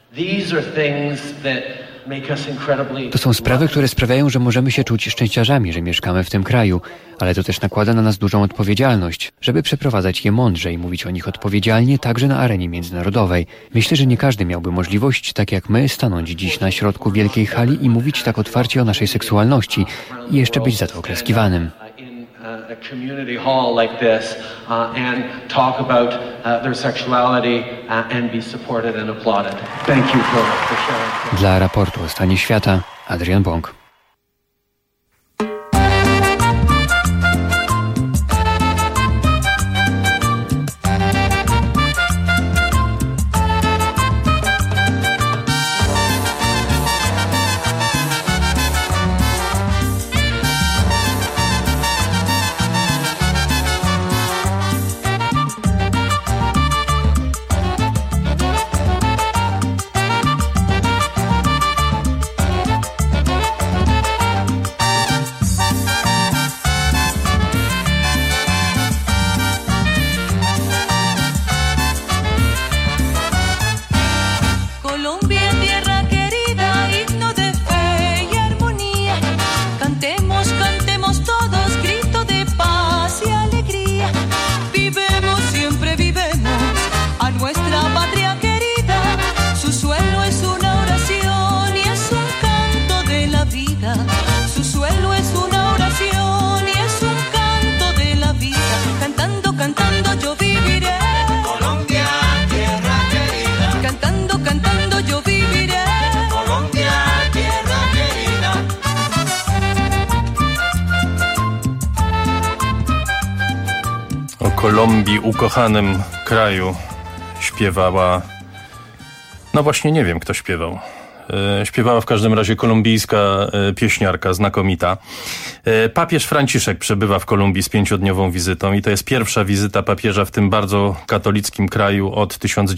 Speaker 18: To są sprawy, które sprawiają, że możemy się czuć szczęściarzami, że mieszkamy w tym kraju, ale to też nakłada na nas dużą odpowiedzialność, żeby przeprowadzać je mądrze i mówić o nich odpowiedzialnie także na arenie międzynarodowej. Myślę, że nie każdy miałby możliwość, tak jak my, stanąć dziś na środku wielkiej hali i mówić tak otwarcie o naszej seksualności i jeszcze być za to oklaskiwanym.
Speaker 22: A community hall like this and talk about their sexuality and be supported and applauded. Thank you for sharing.
Speaker 18: Dla raportu o stanie świata, Adrian Bąk.
Speaker 15: Kolumbii, ukochanym kraju, śpiewała... No właśnie nie wiem, kto śpiewał. Śpiewała w każdym razie kolumbijska pieśniarka, znakomita. Papież Franciszek przebywa w Kolumbii z 5-dniową wizytą i to jest pierwsza wizyta papieża w tym bardzo katolickim kraju od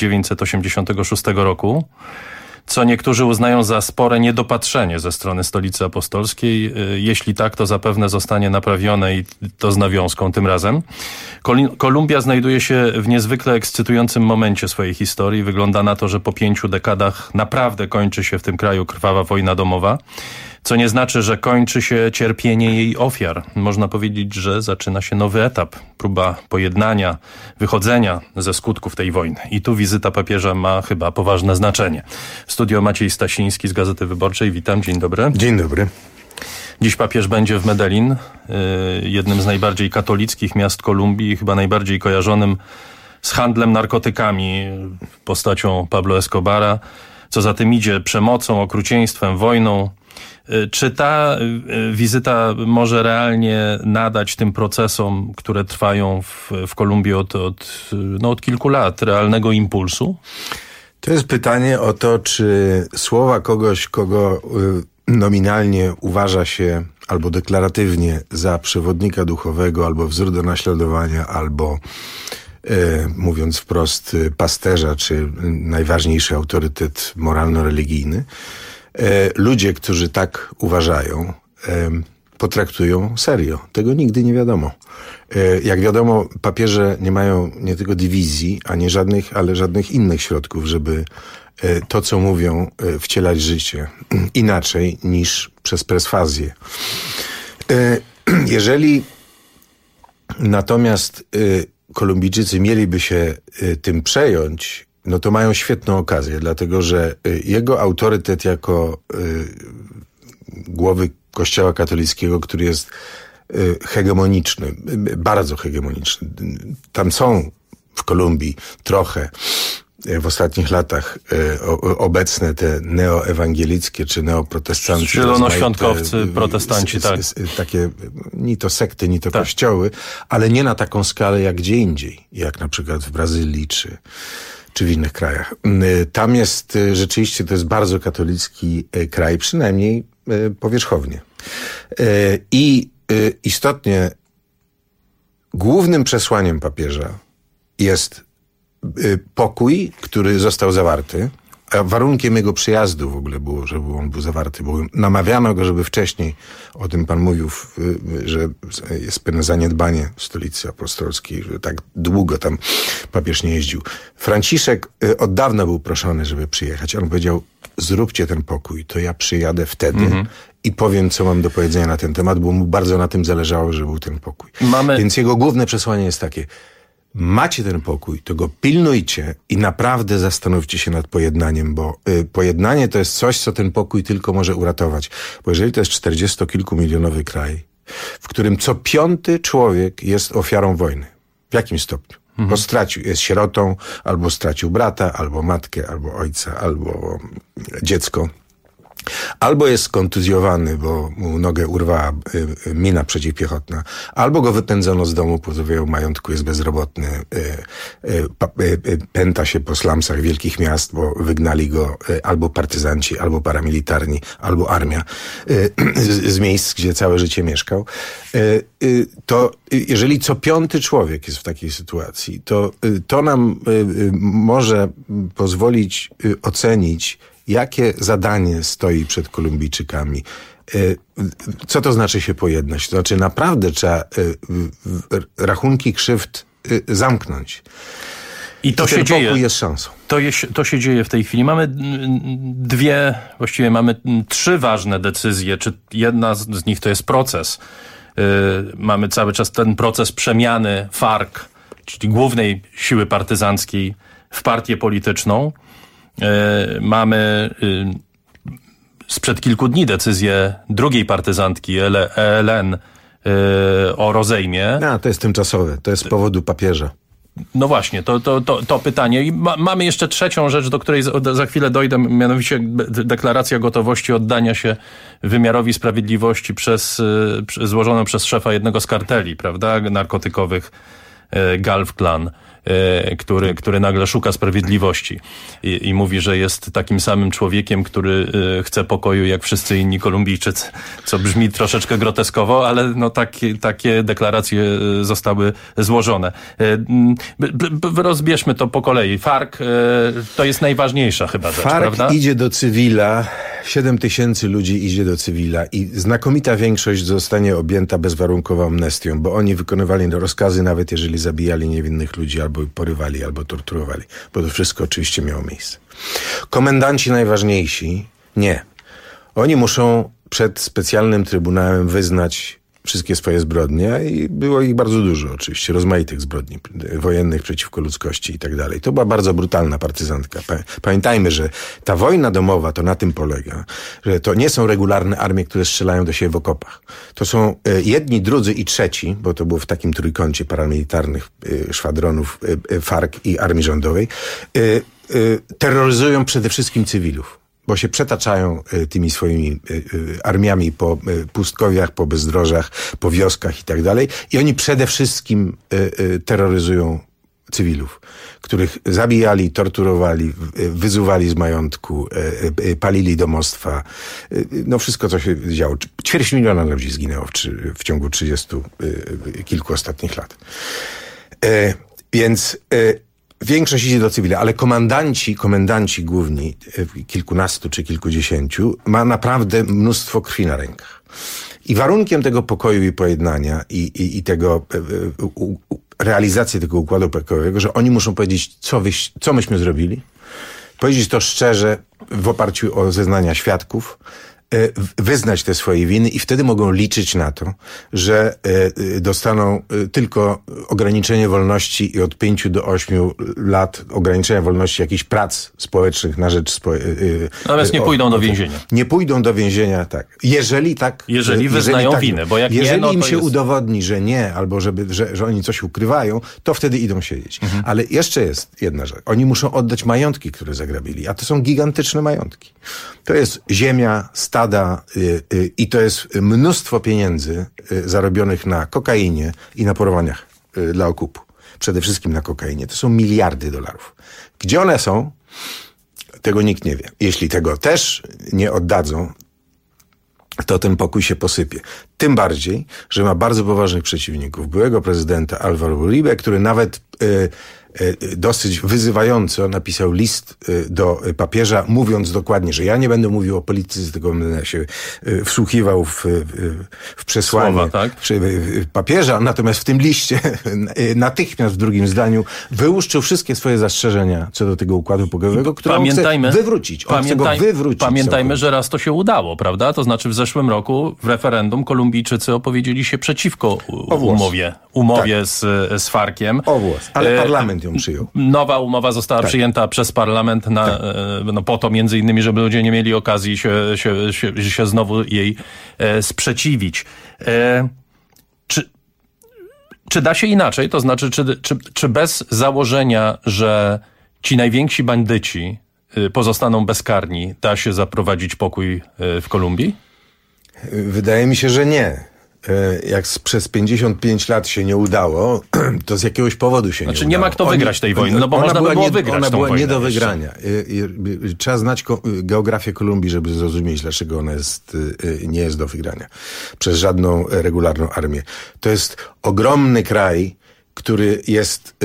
Speaker 15: 1986 roku. Co niektórzy uznają za spore niedopatrzenie ze strony Stolicy Apostolskiej. Jeśli tak, to zapewne zostanie naprawione i to z nawiązką tym razem. Kolumbia znajduje się w niezwykle ekscytującym momencie swojej historii. Wygląda na to, że po 5 dekadach naprawdę kończy się w tym kraju krwawa wojna domowa. Co nie znaczy, że kończy się cierpienie jej ofiar. Można powiedzieć, że zaczyna się nowy etap. Próba pojednania, wychodzenia ze skutków tej wojny. I tu wizyta papieża ma chyba poważne znaczenie. W studio Maciej Stasiński z Gazety Wyborczej. Witam, dzień dobry.
Speaker 23: Dzień dobry.
Speaker 15: Dziś papież będzie w Medellin, jednym z najbardziej katolickich miast Kolumbii i chyba najbardziej kojarzonym z handlem narkotykami, postacią Pablo Escobara. Co za tym idzie, przemocą, okrucieństwem, wojną. Czy ta wizyta może realnie nadać tym procesom, które trwają w Kolumbii od kilku lat, realnego impulsu?
Speaker 23: To jest pytanie o to, czy słowa kogoś, kogo nominalnie uważa się albo deklaratywnie za przewodnika duchowego, albo wzór do naśladowania, albo mówiąc wprost pasterza, czy najważniejszy autorytet moralno-religijny, ludzie, którzy tak uważają, potraktują serio. Tego nigdy nie wiadomo. Jak wiadomo, papieże nie mają nie tylko dywizji, ale żadnych innych środków, żeby to, co mówią, wcielać w życie inaczej niż przez perswazję. Jeżeli natomiast Kolumbijczycy mieliby się tym przejąć, no to mają świetną okazję, dlatego że jego autorytet jako głowy Kościoła katolickiego, który jest hegemoniczny, bardzo hegemoniczny. Tam są w Kolumbii trochę w ostatnich latach obecne te neoewangelickie czy neoprotestanckie.
Speaker 15: Zielonoświątkowcy, protestanci, tak.
Speaker 23: Takie ni to sekty, ni to kościoły, ale nie na taką skalę jak gdzie indziej, jak na przykład w Brazylii czy w innych krajach. Tam jest rzeczywiście, to jest bardzo katolicki kraj, przynajmniej powierzchownie. I istotnie głównym przesłaniem papieża jest pokój, który został zawarty, a warunkiem jego przyjazdu w ogóle było, żeby on był zawarty, bo namawiano go, żeby wcześniej, o tym pan mówił, że jest pewne zaniedbanie stolicy apostolskiej, że tak długo tam papież nie jeździł. Franciszek od dawna był proszony, żeby przyjechać. On powiedział, zróbcie ten pokój, to ja przyjadę wtedy i powiem, co mam do powiedzenia na ten temat, bo mu bardzo na tym zależało, żeby był ten pokój. Więc jego główne przesłanie jest takie: macie ten pokój, to go pilnujcie i naprawdę zastanówcie się nad pojednaniem, bo pojednanie to jest coś, co ten pokój tylko może uratować. Bo jeżeli to jest 40-kilkumilionowy kraj, w którym co 5. człowiek jest ofiarą wojny, w jakim stopniu? Bo jest sierotą, albo stracił brata, albo matkę, albo ojca, albo dziecko. Albo jest skontuzjowany, bo mu nogę urwała mina przeciwpiechotna, albo go wypędzono z domu, pozbawiał majątku, jest bezrobotny, pęta się po slumsach wielkich miast, bo wygnali go albo partyzanci, albo paramilitarni, albo armia z miejsc, gdzie całe życie mieszkał. To jeżeli co 5. człowiek jest w takiej sytuacji, to nam może pozwolić ocenić, jakie zadanie stoi przed Kolumbijczykami. Co to znaczy się pojednać? To znaczy naprawdę trzeba rachunki krzywd zamknąć.
Speaker 15: I to się dzieje.
Speaker 23: Pokój jest szansą.
Speaker 15: To się dzieje w tej chwili. Mamy mamy 3 ważne decyzje. Czy jedna z nich to jest proces. Mamy cały czas ten proces przemiany FARC, czyli głównej siły partyzanckiej, w partię polityczną. Mamy sprzed kilku dni decyzję drugiej partyzantki ELN o rozejmie.
Speaker 23: To jest tymczasowe, to jest z powodu papieża.
Speaker 15: No właśnie, to pytanie. I mamy jeszcze trzecią rzecz, do której za chwilę dojdę, mianowicie deklaracja gotowości oddania się wymiarowi sprawiedliwości złożoną przez szefa jednego z karteli, prawda, narkotykowych, Gulf Clan, który nagle szuka sprawiedliwości i mówi, że jest takim samym człowiekiem, który chce pokoju jak wszyscy inni Kolumbijczycy, co brzmi troszeczkę groteskowo, ale no takie deklaracje zostały złożone. Rozbierzmy to po kolei. FARC to jest najważniejsza chyba rzecz, prawda?
Speaker 23: FARC idzie do cywila, 7 000 ludzi idzie do cywila i znakomita większość zostanie objęta bezwarunkową amnestią, bo oni wykonywali rozkazy, nawet jeżeli zabijali niewinnych ludzi, albo porywali, albo torturowali, bo to wszystko oczywiście miało miejsce. Komendanci najważniejsi? Nie. Oni muszą przed specjalnym trybunałem wyznać wszystkie swoje zbrodnie i było ich bardzo dużo oczywiście, rozmaitych zbrodni wojennych przeciwko ludzkości i tak dalej. To była bardzo brutalna partyzantka. Pamiętajmy, że ta wojna domowa to na tym polega, że to nie są regularne armie, które strzelają do siebie w okopach. To są jedni, drudzy i trzeci, bo to było w takim trójkącie paramilitarnych szwadronów FARC i armii rządowej, terroryzują przede wszystkim cywilów, bo się przetaczają tymi swoimi armiami po pustkowiach, po bezdrożach, po wioskach i tak dalej. I oni przede wszystkim terroryzują cywilów, których zabijali, torturowali, wyzuwali z majątku, palili domostwa. No wszystko, co się działo. 250 000 ludzi zginęło w ciągu 30 kilku ostatnich lat. Więc większość idzie do cywila, ale komendanci główni, kilkunastu czy kilkudziesięciu, ma naprawdę mnóstwo krwi na rękach. I warunkiem tego pokoju i pojednania i tego realizacji tego układu pokojowego, że oni muszą powiedzieć, co myśmy zrobili, powiedzieć to szczerze, w oparciu o zeznania świadków, wyznać te swoje winy i wtedy mogą liczyć na to, że dostaną tylko ograniczenie wolności i od 5 do 8 lat ograniczenia wolności jakichś prac społecznych na rzecz...
Speaker 15: Natomiast nie pójdą do więzienia.
Speaker 23: Nie pójdą do więzienia, tak. Jeżeli
Speaker 15: wyznają
Speaker 23: tak,
Speaker 15: winę, bo jak
Speaker 23: jeżeli
Speaker 15: nie, no
Speaker 23: im
Speaker 15: to
Speaker 23: się
Speaker 15: jest...
Speaker 23: udowodni, że nie, albo że oni coś ukrywają, to wtedy idą siedzieć. Ale jeszcze jest jedna rzecz. Oni muszą oddać majątki, które zagrabili, a to są gigantyczne majątki. To jest ziemia, stada i to jest mnóstwo pieniędzy zarobionych na kokainie i na porwaniach dla okupu. Przede wszystkim na kokainie. To są miliardy dolarów. Gdzie one są? Tego nikt nie wie. Jeśli tego też nie oddadzą, to ten pokój się posypie. Tym bardziej, że ma bardzo poważnych przeciwników. Byłego prezydenta Álvaro Uribe, który nawet dosyć wyzywająco napisał list do papieża, mówiąc dokładnie, że ja nie będę mówił o polityce, tylko będę się wsłuchiwał w przesłanie
Speaker 15: słowa, tak?
Speaker 23: Papieża. Natomiast w tym liście natychmiast w drugim zdaniu wyłuszczył wszystkie swoje zastrzeżenia co do tego układu pokojowego, który on chce wywrócić. On chce go wywrócić.
Speaker 15: Pamiętajmy, że raz to się udało, prawda? To znaczy w zeszłym roku w referendum Kolumbijczycy opowiedzieli się przeciwko umowie tak. z FARC-iem.
Speaker 23: Ale parlament ją przyjął.
Speaker 15: Nowa umowa została przyjęta przez parlament po to między innymi, żeby ludzie nie mieli okazji się znowu jej sprzeciwić. Czy da się inaczej? To znaczy, czy bez założenia, że ci najwięksi bandyci pozostaną bezkarni, da się zaprowadzić pokój w Kolumbii?
Speaker 23: Wydaje mi się, że nie. Jak przez 55 lat się nie udało, to z jakiegoś powodu się nie udało.
Speaker 15: Znaczy nie ma kto wygrać tej wojny, no bo można by było wygrać
Speaker 23: Ona
Speaker 15: tą
Speaker 23: była
Speaker 15: wojnę
Speaker 23: nie do wygrania. Trzeba znać geografię Kolumbii, żeby zrozumieć, dlaczego ona nie jest do wygrania przez żadną regularną armię. To jest ogromny kraj, który jest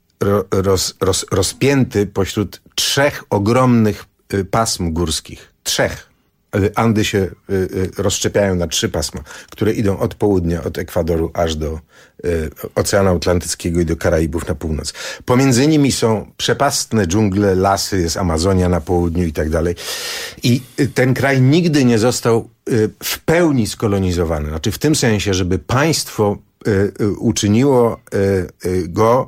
Speaker 23: rozpięty pośród 3 ogromnych pasm górskich. 3. Andy się rozszczepiają na 3 pasma, które idą od południa, od Ekwadoru aż do Oceanu Atlantyckiego i do Karaibów na północ. Pomiędzy nimi są przepastne dżungle, lasy, jest Amazonia na południu i tak dalej. I ten kraj nigdy nie został w pełni skolonizowany. Znaczy w tym sensie, żeby państwo uczyniło go,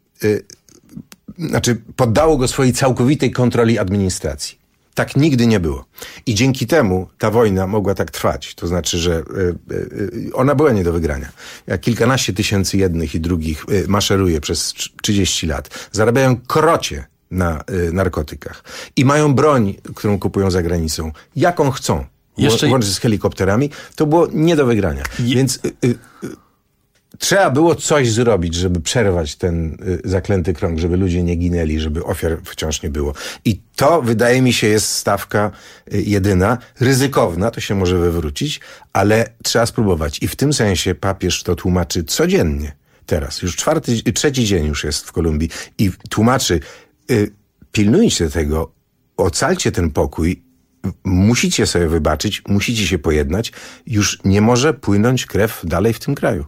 Speaker 23: poddało go swojej całkowitej kontroli administracji. Tak nigdy nie było. I dzięki temu ta wojna mogła tak trwać. To znaczy, że ona była nie do wygrania. Jak kilkanaście tysięcy jednych i drugich maszeruje przez 30 lat, zarabiają krocie na narkotykach i mają broń, którą kupują za granicą, jaką chcą, łącznie z helikopterami, to było nie do wygrania. Więc trzeba było coś zrobić, żeby przerwać ten zaklęty krąg, żeby ludzie nie ginęli, żeby ofiar wciąż nie było. I to, wydaje mi się, jest stawka jedyna, ryzykowna, to się może wywrócić, ale trzeba spróbować. I w tym sensie papież to tłumaczy codziennie. Teraz, już 3. dzień już jest w Kolumbii i tłumaczy, pilnujcie tego, ocalcie ten pokój, musicie sobie wybaczyć, musicie się pojednać, już nie może płynąć krew dalej w tym kraju.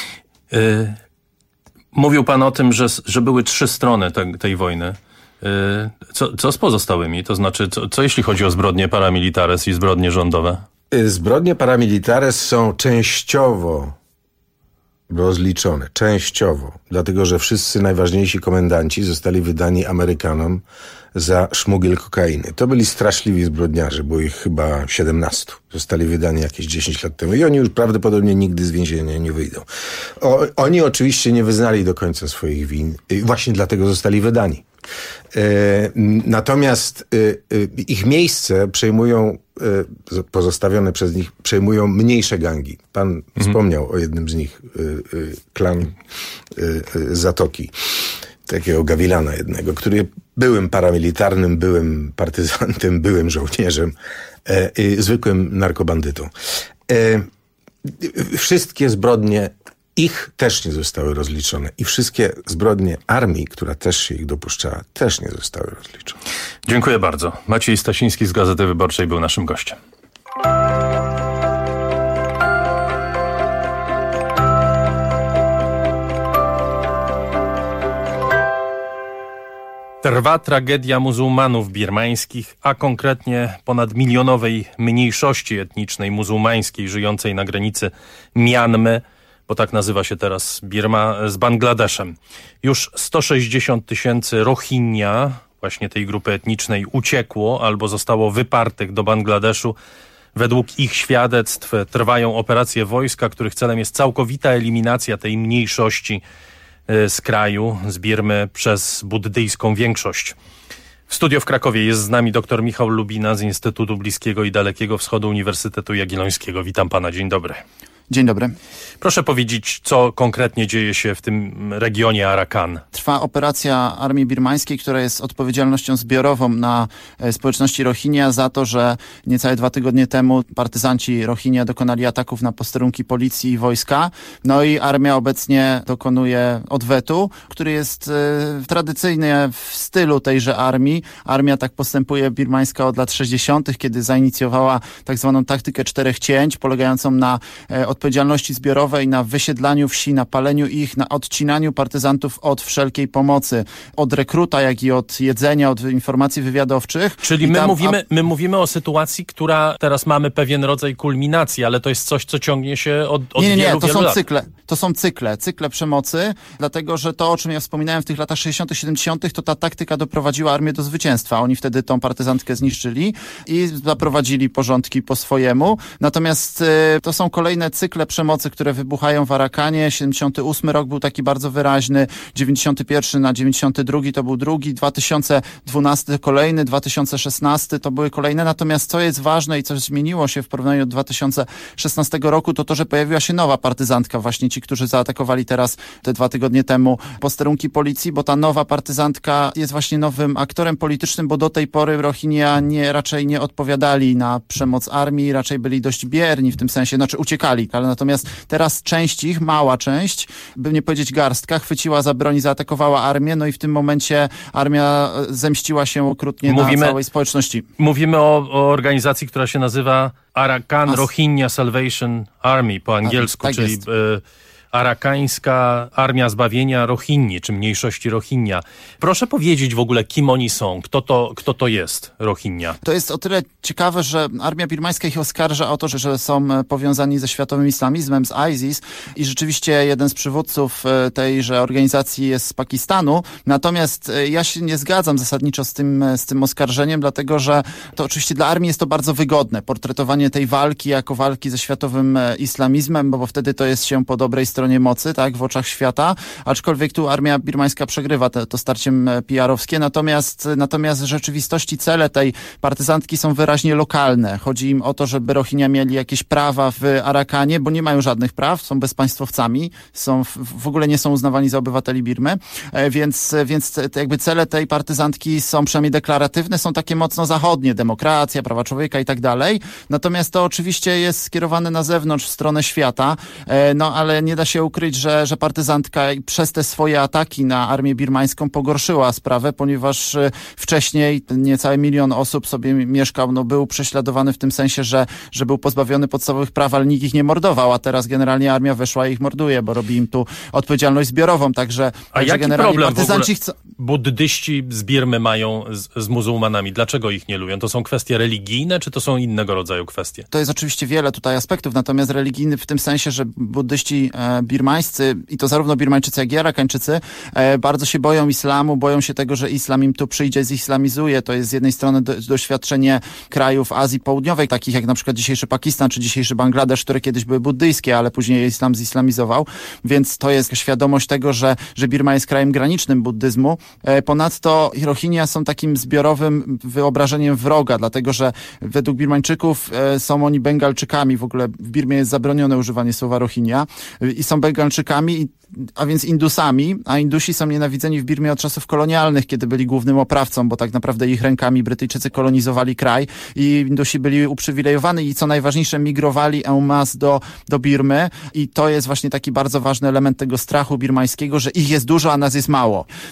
Speaker 15: Mówił pan o tym, że były 3 strony tej wojny. Co z pozostałymi? To znaczy, co jeśli chodzi o zbrodnie paramilitares i zbrodnie rządowe?
Speaker 23: Zbrodnie paramilitares są częściowo rozliczone. Częściowo. Dlatego, że wszyscy najważniejsi komendanci zostali wydani Amerykanom za szmugiel kokainy. To byli straszliwi zbrodniarze, było ich chyba 17. Zostali wydani jakieś 10 lat temu i oni już prawdopodobnie nigdy z więzienia nie wyjdą. Oni oczywiście nie wyznali do końca swoich win i właśnie dlatego zostali wydani. Natomiast ich miejsce przejmują, pozostawione przez nich, przejmują mniejsze gangi. Pan wspomniał o jednym z nich, klan Zatoki, takiego gawilana jednego, który byłym paramilitarnym, byłym partyzantem, byłym żołnierzem, zwykłym narkobandytą. Wszystkie zbrodnie ich też nie zostały rozliczone. I wszystkie zbrodnie armii, która też się ich dopuszczała, też nie zostały rozliczone.
Speaker 15: Dziękuję bardzo. Maciej Stasiński z Gazety Wyborczej był naszym gościem. Trwa tragedia muzułmanów birmańskich, a konkretnie ponadmilionowej mniejszości etnicznej muzułmańskiej żyjącej na granicy Mianmy, bo tak nazywa się teraz Birma, z Bangladeszem. Już 160 000 Rohingya, właśnie tej grupy etnicznej, uciekło albo zostało wypartych do Bangladeszu. Według ich świadectw trwają operacje wojska, których celem jest całkowita eliminacja tej mniejszości z kraju, z Birmy, przez buddyjską większość. W studio w Krakowie jest z nami dr Michał Lubina z Instytutu Bliskiego i Dalekiego Wschodu Uniwersytetu Jagiellońskiego. Witam pana, dzień dobry.
Speaker 3: Dzień dobry.
Speaker 15: Proszę powiedzieć, co konkretnie dzieje się w tym regionie Arakan.
Speaker 3: Trwa operacja armii birmańskiej, która jest odpowiedzialnością zbiorową na społeczności Rohingya za to, że niecałe 2 tygodnie temu partyzanci Rohingya dokonali ataków na posterunki policji i wojska. No i armia obecnie dokonuje odwetu, który jest tradycyjny w stylu tejże armii. Armia tak postępuje birmańska od lat 60., kiedy zainicjowała tak zwaną taktykę 4 cięć, polegającą na odpowiedzialności zbiorowej, na wysiedlaniu wsi, na paleniu ich, na odcinaniu partyzantów od wszelkiej pomocy. Od rekruta, jak i od jedzenia, od informacji wywiadowczych.
Speaker 15: Czyli my mówimy o sytuacji, która teraz mamy pewien rodzaj kulminacji, ale to jest coś, co ciągnie się od wielu lat.
Speaker 3: To są cykle przemocy, dlatego że to, o czym ja wspominałem w tych latach 60., 70., to ta taktyka doprowadziła armię do zwycięstwa. Oni wtedy tą partyzantkę zniszczyli i zaprowadzili porządki po swojemu. Natomiast to są kolejne cykle przemocy, które wybuchają w Arakanie. 78 rok był taki bardzo wyraźny, 91 na 92 to był drugi, 2012 kolejny, 2016 to były kolejne. Natomiast co jest ważne i co zmieniło się w porównaniu do 2016 roku, to to, że pojawiła się nowa partyzantka, właśnie ci, którzy zaatakowali teraz te 2 tygodnie temu posterunki policji, bo ta nowa partyzantka jest właśnie nowym aktorem politycznym, bo do tej pory Rohingya raczej nie odpowiadali na przemoc armii, raczej byli dość bierni w tym sensie, znaczy uciekali, ale natomiast teraz część ich, mała część, by nie powiedzieć garstka, chwyciła za broń i zaatakowała armię, no i w tym momencie armia zemściła się okrutnie na całej społeczności.
Speaker 15: Mówimy o organizacji, która się nazywa Arakan Rohingya Salvation Army po angielsku, tak czyli Arakańska Armia Zbawienia Rohingyi, czy mniejszości Rohingya. Proszę powiedzieć w ogóle, kim oni są, kto to jest Rohingya?
Speaker 3: To jest o tyle ciekawe, że armia birmańska ich oskarża o to, że są powiązani ze światowym islamizmem, z ISIS i rzeczywiście jeden z przywódców tejże organizacji jest z Pakistanu. Natomiast ja się nie zgadzam zasadniczo z tym oskarżeniem, dlatego że to oczywiście dla armii jest to bardzo wygodne, portretowanie tej walki jako walki ze światowym islamizmem, bo wtedy to jest się po dobrej stronie mocy, tak, w oczach świata, aczkolwiek tu armia birmańska przegrywa to starciem PR-owskie, natomiast w rzeczywistości cele tej partyzantki są wyraźnie lokalne. Chodzi im o to, żeby Rohingya mieli jakieś prawa w Arakanie, bo nie mają żadnych praw, są bezpaństwowcami, w ogóle nie są uznawani za obywateli Birmy, więc jakby cele tej partyzantki są przynajmniej deklaratywne, są takie mocno zachodnie, demokracja, prawa człowieka i tak dalej, natomiast to oczywiście jest skierowane na zewnątrz, w stronę świata, no ale nie da się ukryć, że partyzantka przez te swoje ataki na armię birmańską pogorszyła sprawę, ponieważ wcześniej niecały 1 milion osób sobie mieszkał, był prześladowany w tym sensie, że był pozbawiony podstawowych praw, ale nikt ich nie mordował, a teraz generalnie armia weszła i ich morduje, bo robi im tu odpowiedzialność zbiorową, także
Speaker 15: jaki
Speaker 3: generalnie
Speaker 15: problem
Speaker 3: partyzanci
Speaker 15: buddyści z Birmy mają z muzułmanami? Dlaczego ich nie lubią? To są kwestie religijne, czy to są innego rodzaju kwestie?
Speaker 3: To jest oczywiście wiele tutaj aspektów, natomiast religijny w tym sensie, że buddyści birmańscy, i to zarówno Birmańczycy, jak i Arakańczycy, bardzo się boją islamu, boją się tego, że islam im tu przyjdzie, zislamizuje. To jest z jednej strony doświadczenie krajów Azji Południowej, takich jak na przykład dzisiejszy Pakistan, czy dzisiejszy Bangladesz, które kiedyś były buddyjskie, ale później islam zislamizował, więc to jest świadomość tego, że Birma jest krajem granicznym buddyzmu. Ponadto Rohingya są takim zbiorowym wyobrażeniem wroga, dlatego że według Birmańczyków są oni Bengalczykami, w ogóle w Birmie jest zabronione używanie słowa Rohingya, i są Bengalczykami, a więc Indusami, a Indusi są nienawidzeni w Birmie od czasów kolonialnych, kiedy byli głównym oprawcą, bo tak naprawdę ich rękami Brytyjczycy kolonizowali kraj i Indusi byli uprzywilejowani i co najważniejsze migrowali en masse do Birmy i to jest właśnie taki bardzo ważny element tego strachu birmańskiego, że ich jest dużo, a nas jest mało. No i to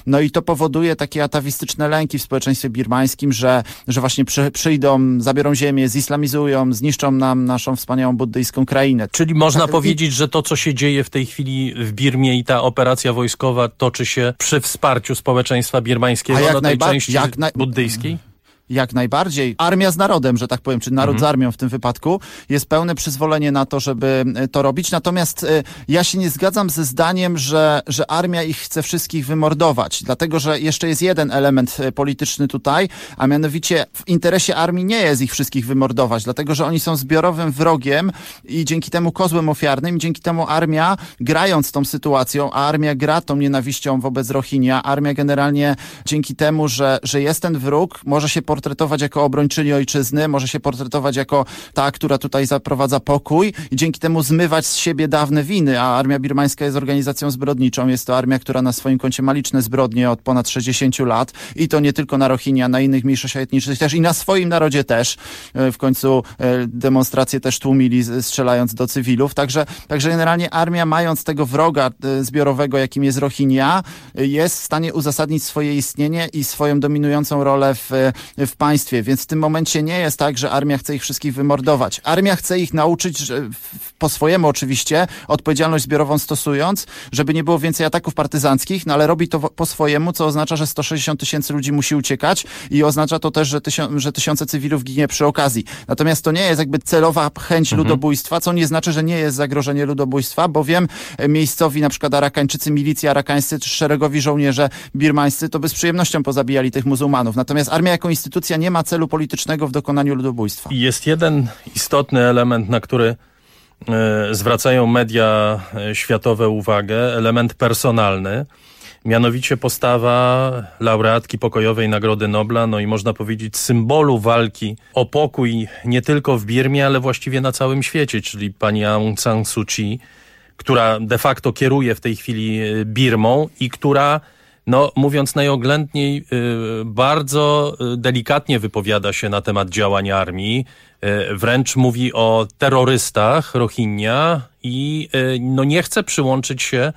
Speaker 3: powoduje takie atawistyczne lęki w społeczeństwie birmańskim, że właśnie przyjdą, zabiorą ziemię, zislamizują, zniszczą nam naszą wspaniałą buddyjską krainę.
Speaker 15: Czyli można powiedzieć, że to, co się dzieje w tej chwili w Birmie i ta operacja wojskowa toczy się przy wsparciu społeczeństwa birmańskiego do tej części buddyjskiej?
Speaker 3: Jak najbardziej. Armia z narodem, że tak powiem, czy naród z armią w tym wypadku, jest pełne przyzwolenie na to, żeby to robić. Natomiast ja się nie zgadzam ze zdaniem, że armia ich chce wszystkich wymordować. Dlatego, że jeszcze jest jeden element polityczny tutaj, a mianowicie w interesie armii nie jest ich wszystkich wymordować, dlatego, że oni są zbiorowym wrogiem i dzięki temu kozłem ofiarnym, i dzięki temu armia, grając tą sytuacją, a armia gra tą nienawiścią wobec Rohingya, armia generalnie dzięki temu, że jest ten wróg, może się portretować jako obrończyni ojczyzny, może się portretować jako ta, która tutaj zaprowadza pokój i dzięki temu zmywać z siebie dawne winy, a armia birmańska jest organizacją zbrodniczą. Jest to armia, która na swoim koncie ma liczne zbrodnie od ponad 60 lat i to nie tylko na Rohingya, na innych mniejszościach etnicznych też i na swoim narodzie też. W końcu demonstracje też tłumili, strzelając do cywilów. Także generalnie armia, mając tego wroga zbiorowego, jakim jest Rohingya, jest w stanie uzasadnić swoje istnienie i swoją dominującą rolę w państwie, więc w tym momencie nie jest tak, że armia chce ich wszystkich wymordować. Armia chce ich nauczyć, że po swojemu oczywiście, odpowiedzialność zbiorową stosując, żeby nie było więcej ataków partyzanckich, no ale robi to po swojemu, co oznacza, że 160 000 ludzi musi uciekać i oznacza to też, że tysiące cywilów ginie przy okazji. Natomiast to nie jest jakby celowa chęć ludobójstwa, co nie znaczy, że nie jest zagrożenie ludobójstwa, bowiem miejscowi, na przykład Arakańczycy, milicja arakańscy, czy szeregowi żołnierze birmańscy, to by z przyjemnością pozabijali tych muzułmanów. Natomiast armia jako instytucja nie ma celu politycznego w dokonaniu ludobójstwa.
Speaker 15: Jest jeden istotny element, na który zwracają media światowe uwagę, element personalny, mianowicie postawa laureatki pokojowej Nagrody Nobla, no i można powiedzieć symbolu walki o pokój nie tylko w Birmie, ale właściwie na całym świecie, czyli pani Aung San Suu Kyi, która de facto kieruje w tej chwili Birmą i która, no mówiąc najoględniej, bardzo delikatnie wypowiada się na temat działań armii, wręcz mówi o terrorystach Rohingya i no nie chce przyłączyć się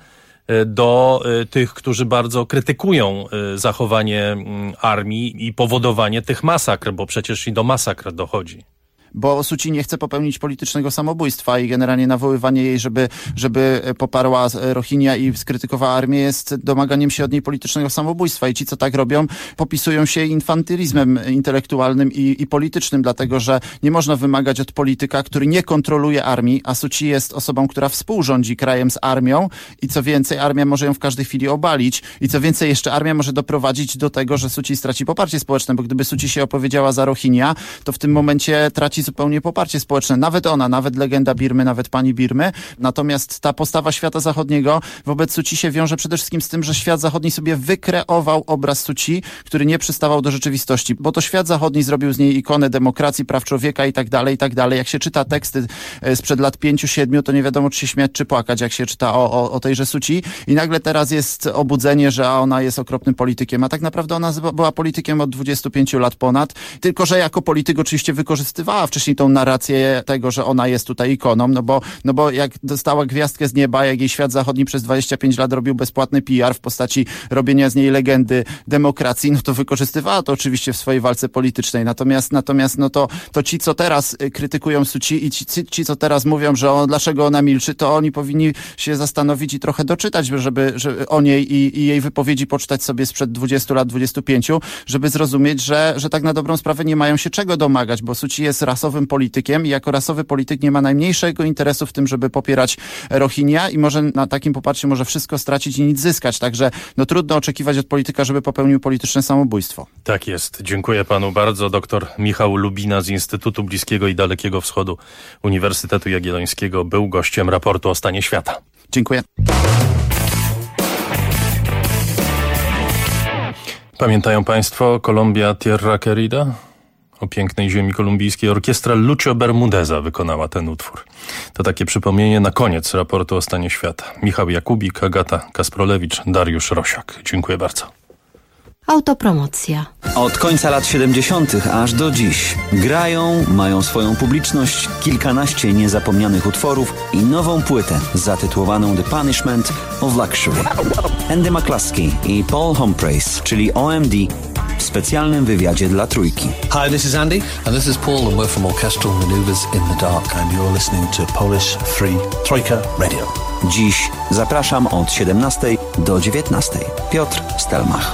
Speaker 15: do tych, którzy bardzo krytykują zachowanie armii i powodowanie tych masakr, bo przecież i do masakr dochodzi.
Speaker 3: Bo Suu Kyi nie chce popełnić politycznego samobójstwa i generalnie nawoływanie jej, żeby poparła Rohingya i skrytykowała armię, jest domaganiem się od niej politycznego samobójstwa i ci, co tak robią, popisują się infantylizmem intelektualnym i politycznym, dlatego, że nie można wymagać od polityka, który nie kontroluje armii, a Suu Kyi jest osobą, która współrządzi krajem z armią i co więcej, armia może ją w każdej chwili obalić i co więcej, jeszcze armia może doprowadzić do tego, że Suu Kyi straci poparcie społeczne, bo gdyby Suu Kyi się opowiedziała za Rohingya, to w tym momencie traci zupełnie poparcie społeczne. Nawet ona, nawet legenda Birmy, nawet pani Birmy. Natomiast ta postawa świata zachodniego wobec Suu Kyi się wiąże przede wszystkim z tym, że świat zachodni sobie wykreował obraz Suu Kyi, który nie przystawał do rzeczywistości, bo to świat zachodni zrobił z niej ikonę demokracji, praw człowieka i tak dalej, i tak dalej. Jak się czyta teksty sprzed lat 5-7, to nie wiadomo, czy się śmiać, czy płakać, jak się czyta o tejże Suu Kyi. I nagle teraz jest obudzenie, że ona jest okropnym politykiem, a tak naprawdę ona była politykiem od 25 lat ponad, tylko że jako polityk oczywiście wykorzystywała wcześniej tą narrację tego, że ona jest tutaj ikoną, no bo jak dostała gwiazdkę z nieba, jak jej świat zachodni przez 25 lat robił bezpłatny PR w postaci robienia z niej legendy demokracji, no to wykorzystywała to oczywiście w swojej walce politycznej. Natomiast no to ci, co teraz krytykują Suu Kyi i ci, co teraz mówią, że dlaczego ona milczy, to oni powinni się zastanowić i trochę doczytać, żeby o niej i jej wypowiedzi poczytać sobie sprzed 20 lat, 25, żeby zrozumieć, że tak na dobrą sprawę nie mają się czego domagać, bo Suu Kyi jest rasowym politykiem i jako rasowy polityk nie ma najmniejszego interesu w tym, żeby popierać Rohingya i może na takim poparciu może wszystko stracić i nic zyskać. Także no trudno oczekiwać od polityka, żeby popełnił polityczne samobójstwo.
Speaker 15: Tak jest. Dziękuję panu bardzo. Doktor Michał Lubina z Instytutu Bliskiego i Dalekiego Wschodu Uniwersytetu Jagiellońskiego był gościem raportu o stanie świata.
Speaker 3: Dziękuję.
Speaker 15: Pamiętają państwo Colombia Tierra Querida? O pięknej ziemi kolumbijskiej orkiestra Lucio Bermudeza wykonała ten utwór. To takie przypomnienie na koniec raportu o stanie świata. Michał Jakubik, Agata Kasprolewicz, Dariusz Rosiak. Dziękuję bardzo.
Speaker 4: Autopromocja.
Speaker 5: Od końca lat 70. aż do dziś grają, mają swoją publiczność, kilkanaście niezapomnianych utworów i nową płytę zatytułowaną The Punishment of Luxury. Andy McCluskey i Paul Humphreys, czyli OMD, w specjalnym wywiadzie dla Trójki.
Speaker 6: Hi, this is Andy. And this is Paul, and we're from Orchestral Maneuvers in the Dark, and you're listening to Polish Free Trójka Radio.
Speaker 5: Dziś zapraszam od 17 do 19. Piotr Stelmach.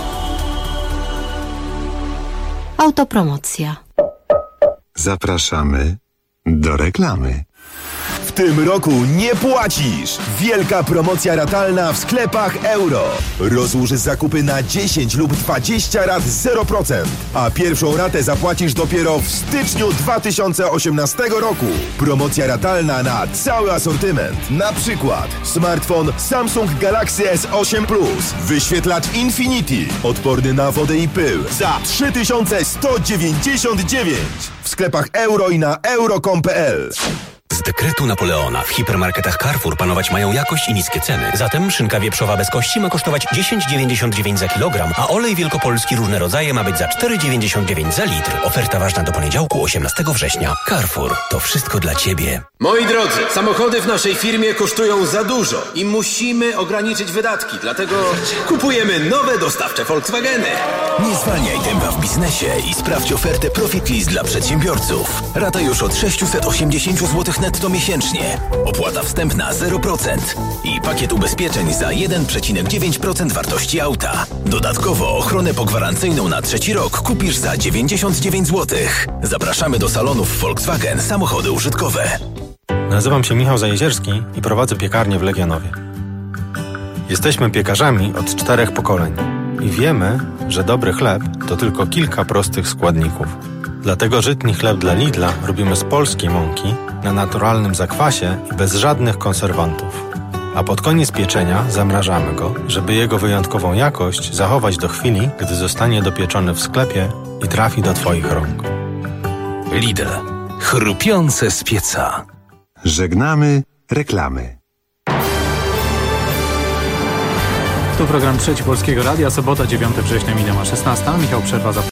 Speaker 4: Autopromocja.
Speaker 1: Zapraszamy do reklamy.
Speaker 24: W tym roku nie płacisz! Wielka promocja ratalna w sklepach Euro. Rozłóż zakupy na 10 lub 20 rat 0%, a pierwszą ratę zapłacisz dopiero w styczniu 2018 roku. Promocja ratalna na cały asortyment. Na przykład smartfon Samsung Galaxy S8 Plus, wyświetlacz Infinity, odporny na wodę i pył za 3199 w sklepach Euro i na euro.com.pl.
Speaker 25: Z dekretu Napoleona w hipermarketach Carrefour panować mają jakość i niskie ceny. Zatem szynka wieprzowa bez kości ma kosztować 10,99 za kilogram, a olej wielkopolski różne rodzaje ma być za 4,99 za litr. Oferta ważna do poniedziałku 18 września. Carrefour. To wszystko dla Ciebie.
Speaker 26: Moi drodzy, samochody w naszej firmie kosztują za dużo i musimy ograniczyć wydatki, dlatego kupujemy nowe dostawcze Volkswageny.
Speaker 10: Nie zwalniaj tempa w biznesie i sprawdź ofertę Profit List dla przedsiębiorców. Rata już od 680 zł netto miesięcznie. Opłata wstępna 0% i pakiet ubezpieczeń za 1,9% wartości auta. Dodatkowo ochronę pogwarancyjną na 3. rok kupisz za 99 zł. Zapraszamy do salonów Volkswagen Samochody Użytkowe.
Speaker 27: Nazywam się Michał Zajezierski i prowadzę piekarnię w Legionowie. Jesteśmy piekarzami od 4 pokoleń i wiemy, że dobry chleb to tylko kilka prostych składników. Dlatego żytni chleb dla Lidla robimy z polskiej mąki, na naturalnym zakwasie i bez żadnych konserwantów. A pod koniec pieczenia zamrażamy go, żeby jego wyjątkową jakość zachować do chwili, gdy zostanie dopieczony w sklepie i trafi do Twoich rąk.
Speaker 10: Lidl. Chrupiące z pieca.
Speaker 1: Żegnamy reklamy.
Speaker 28: Tu program Trzeci Polskiego Radia, sobota 9 września minęła 16. Michał Przerwa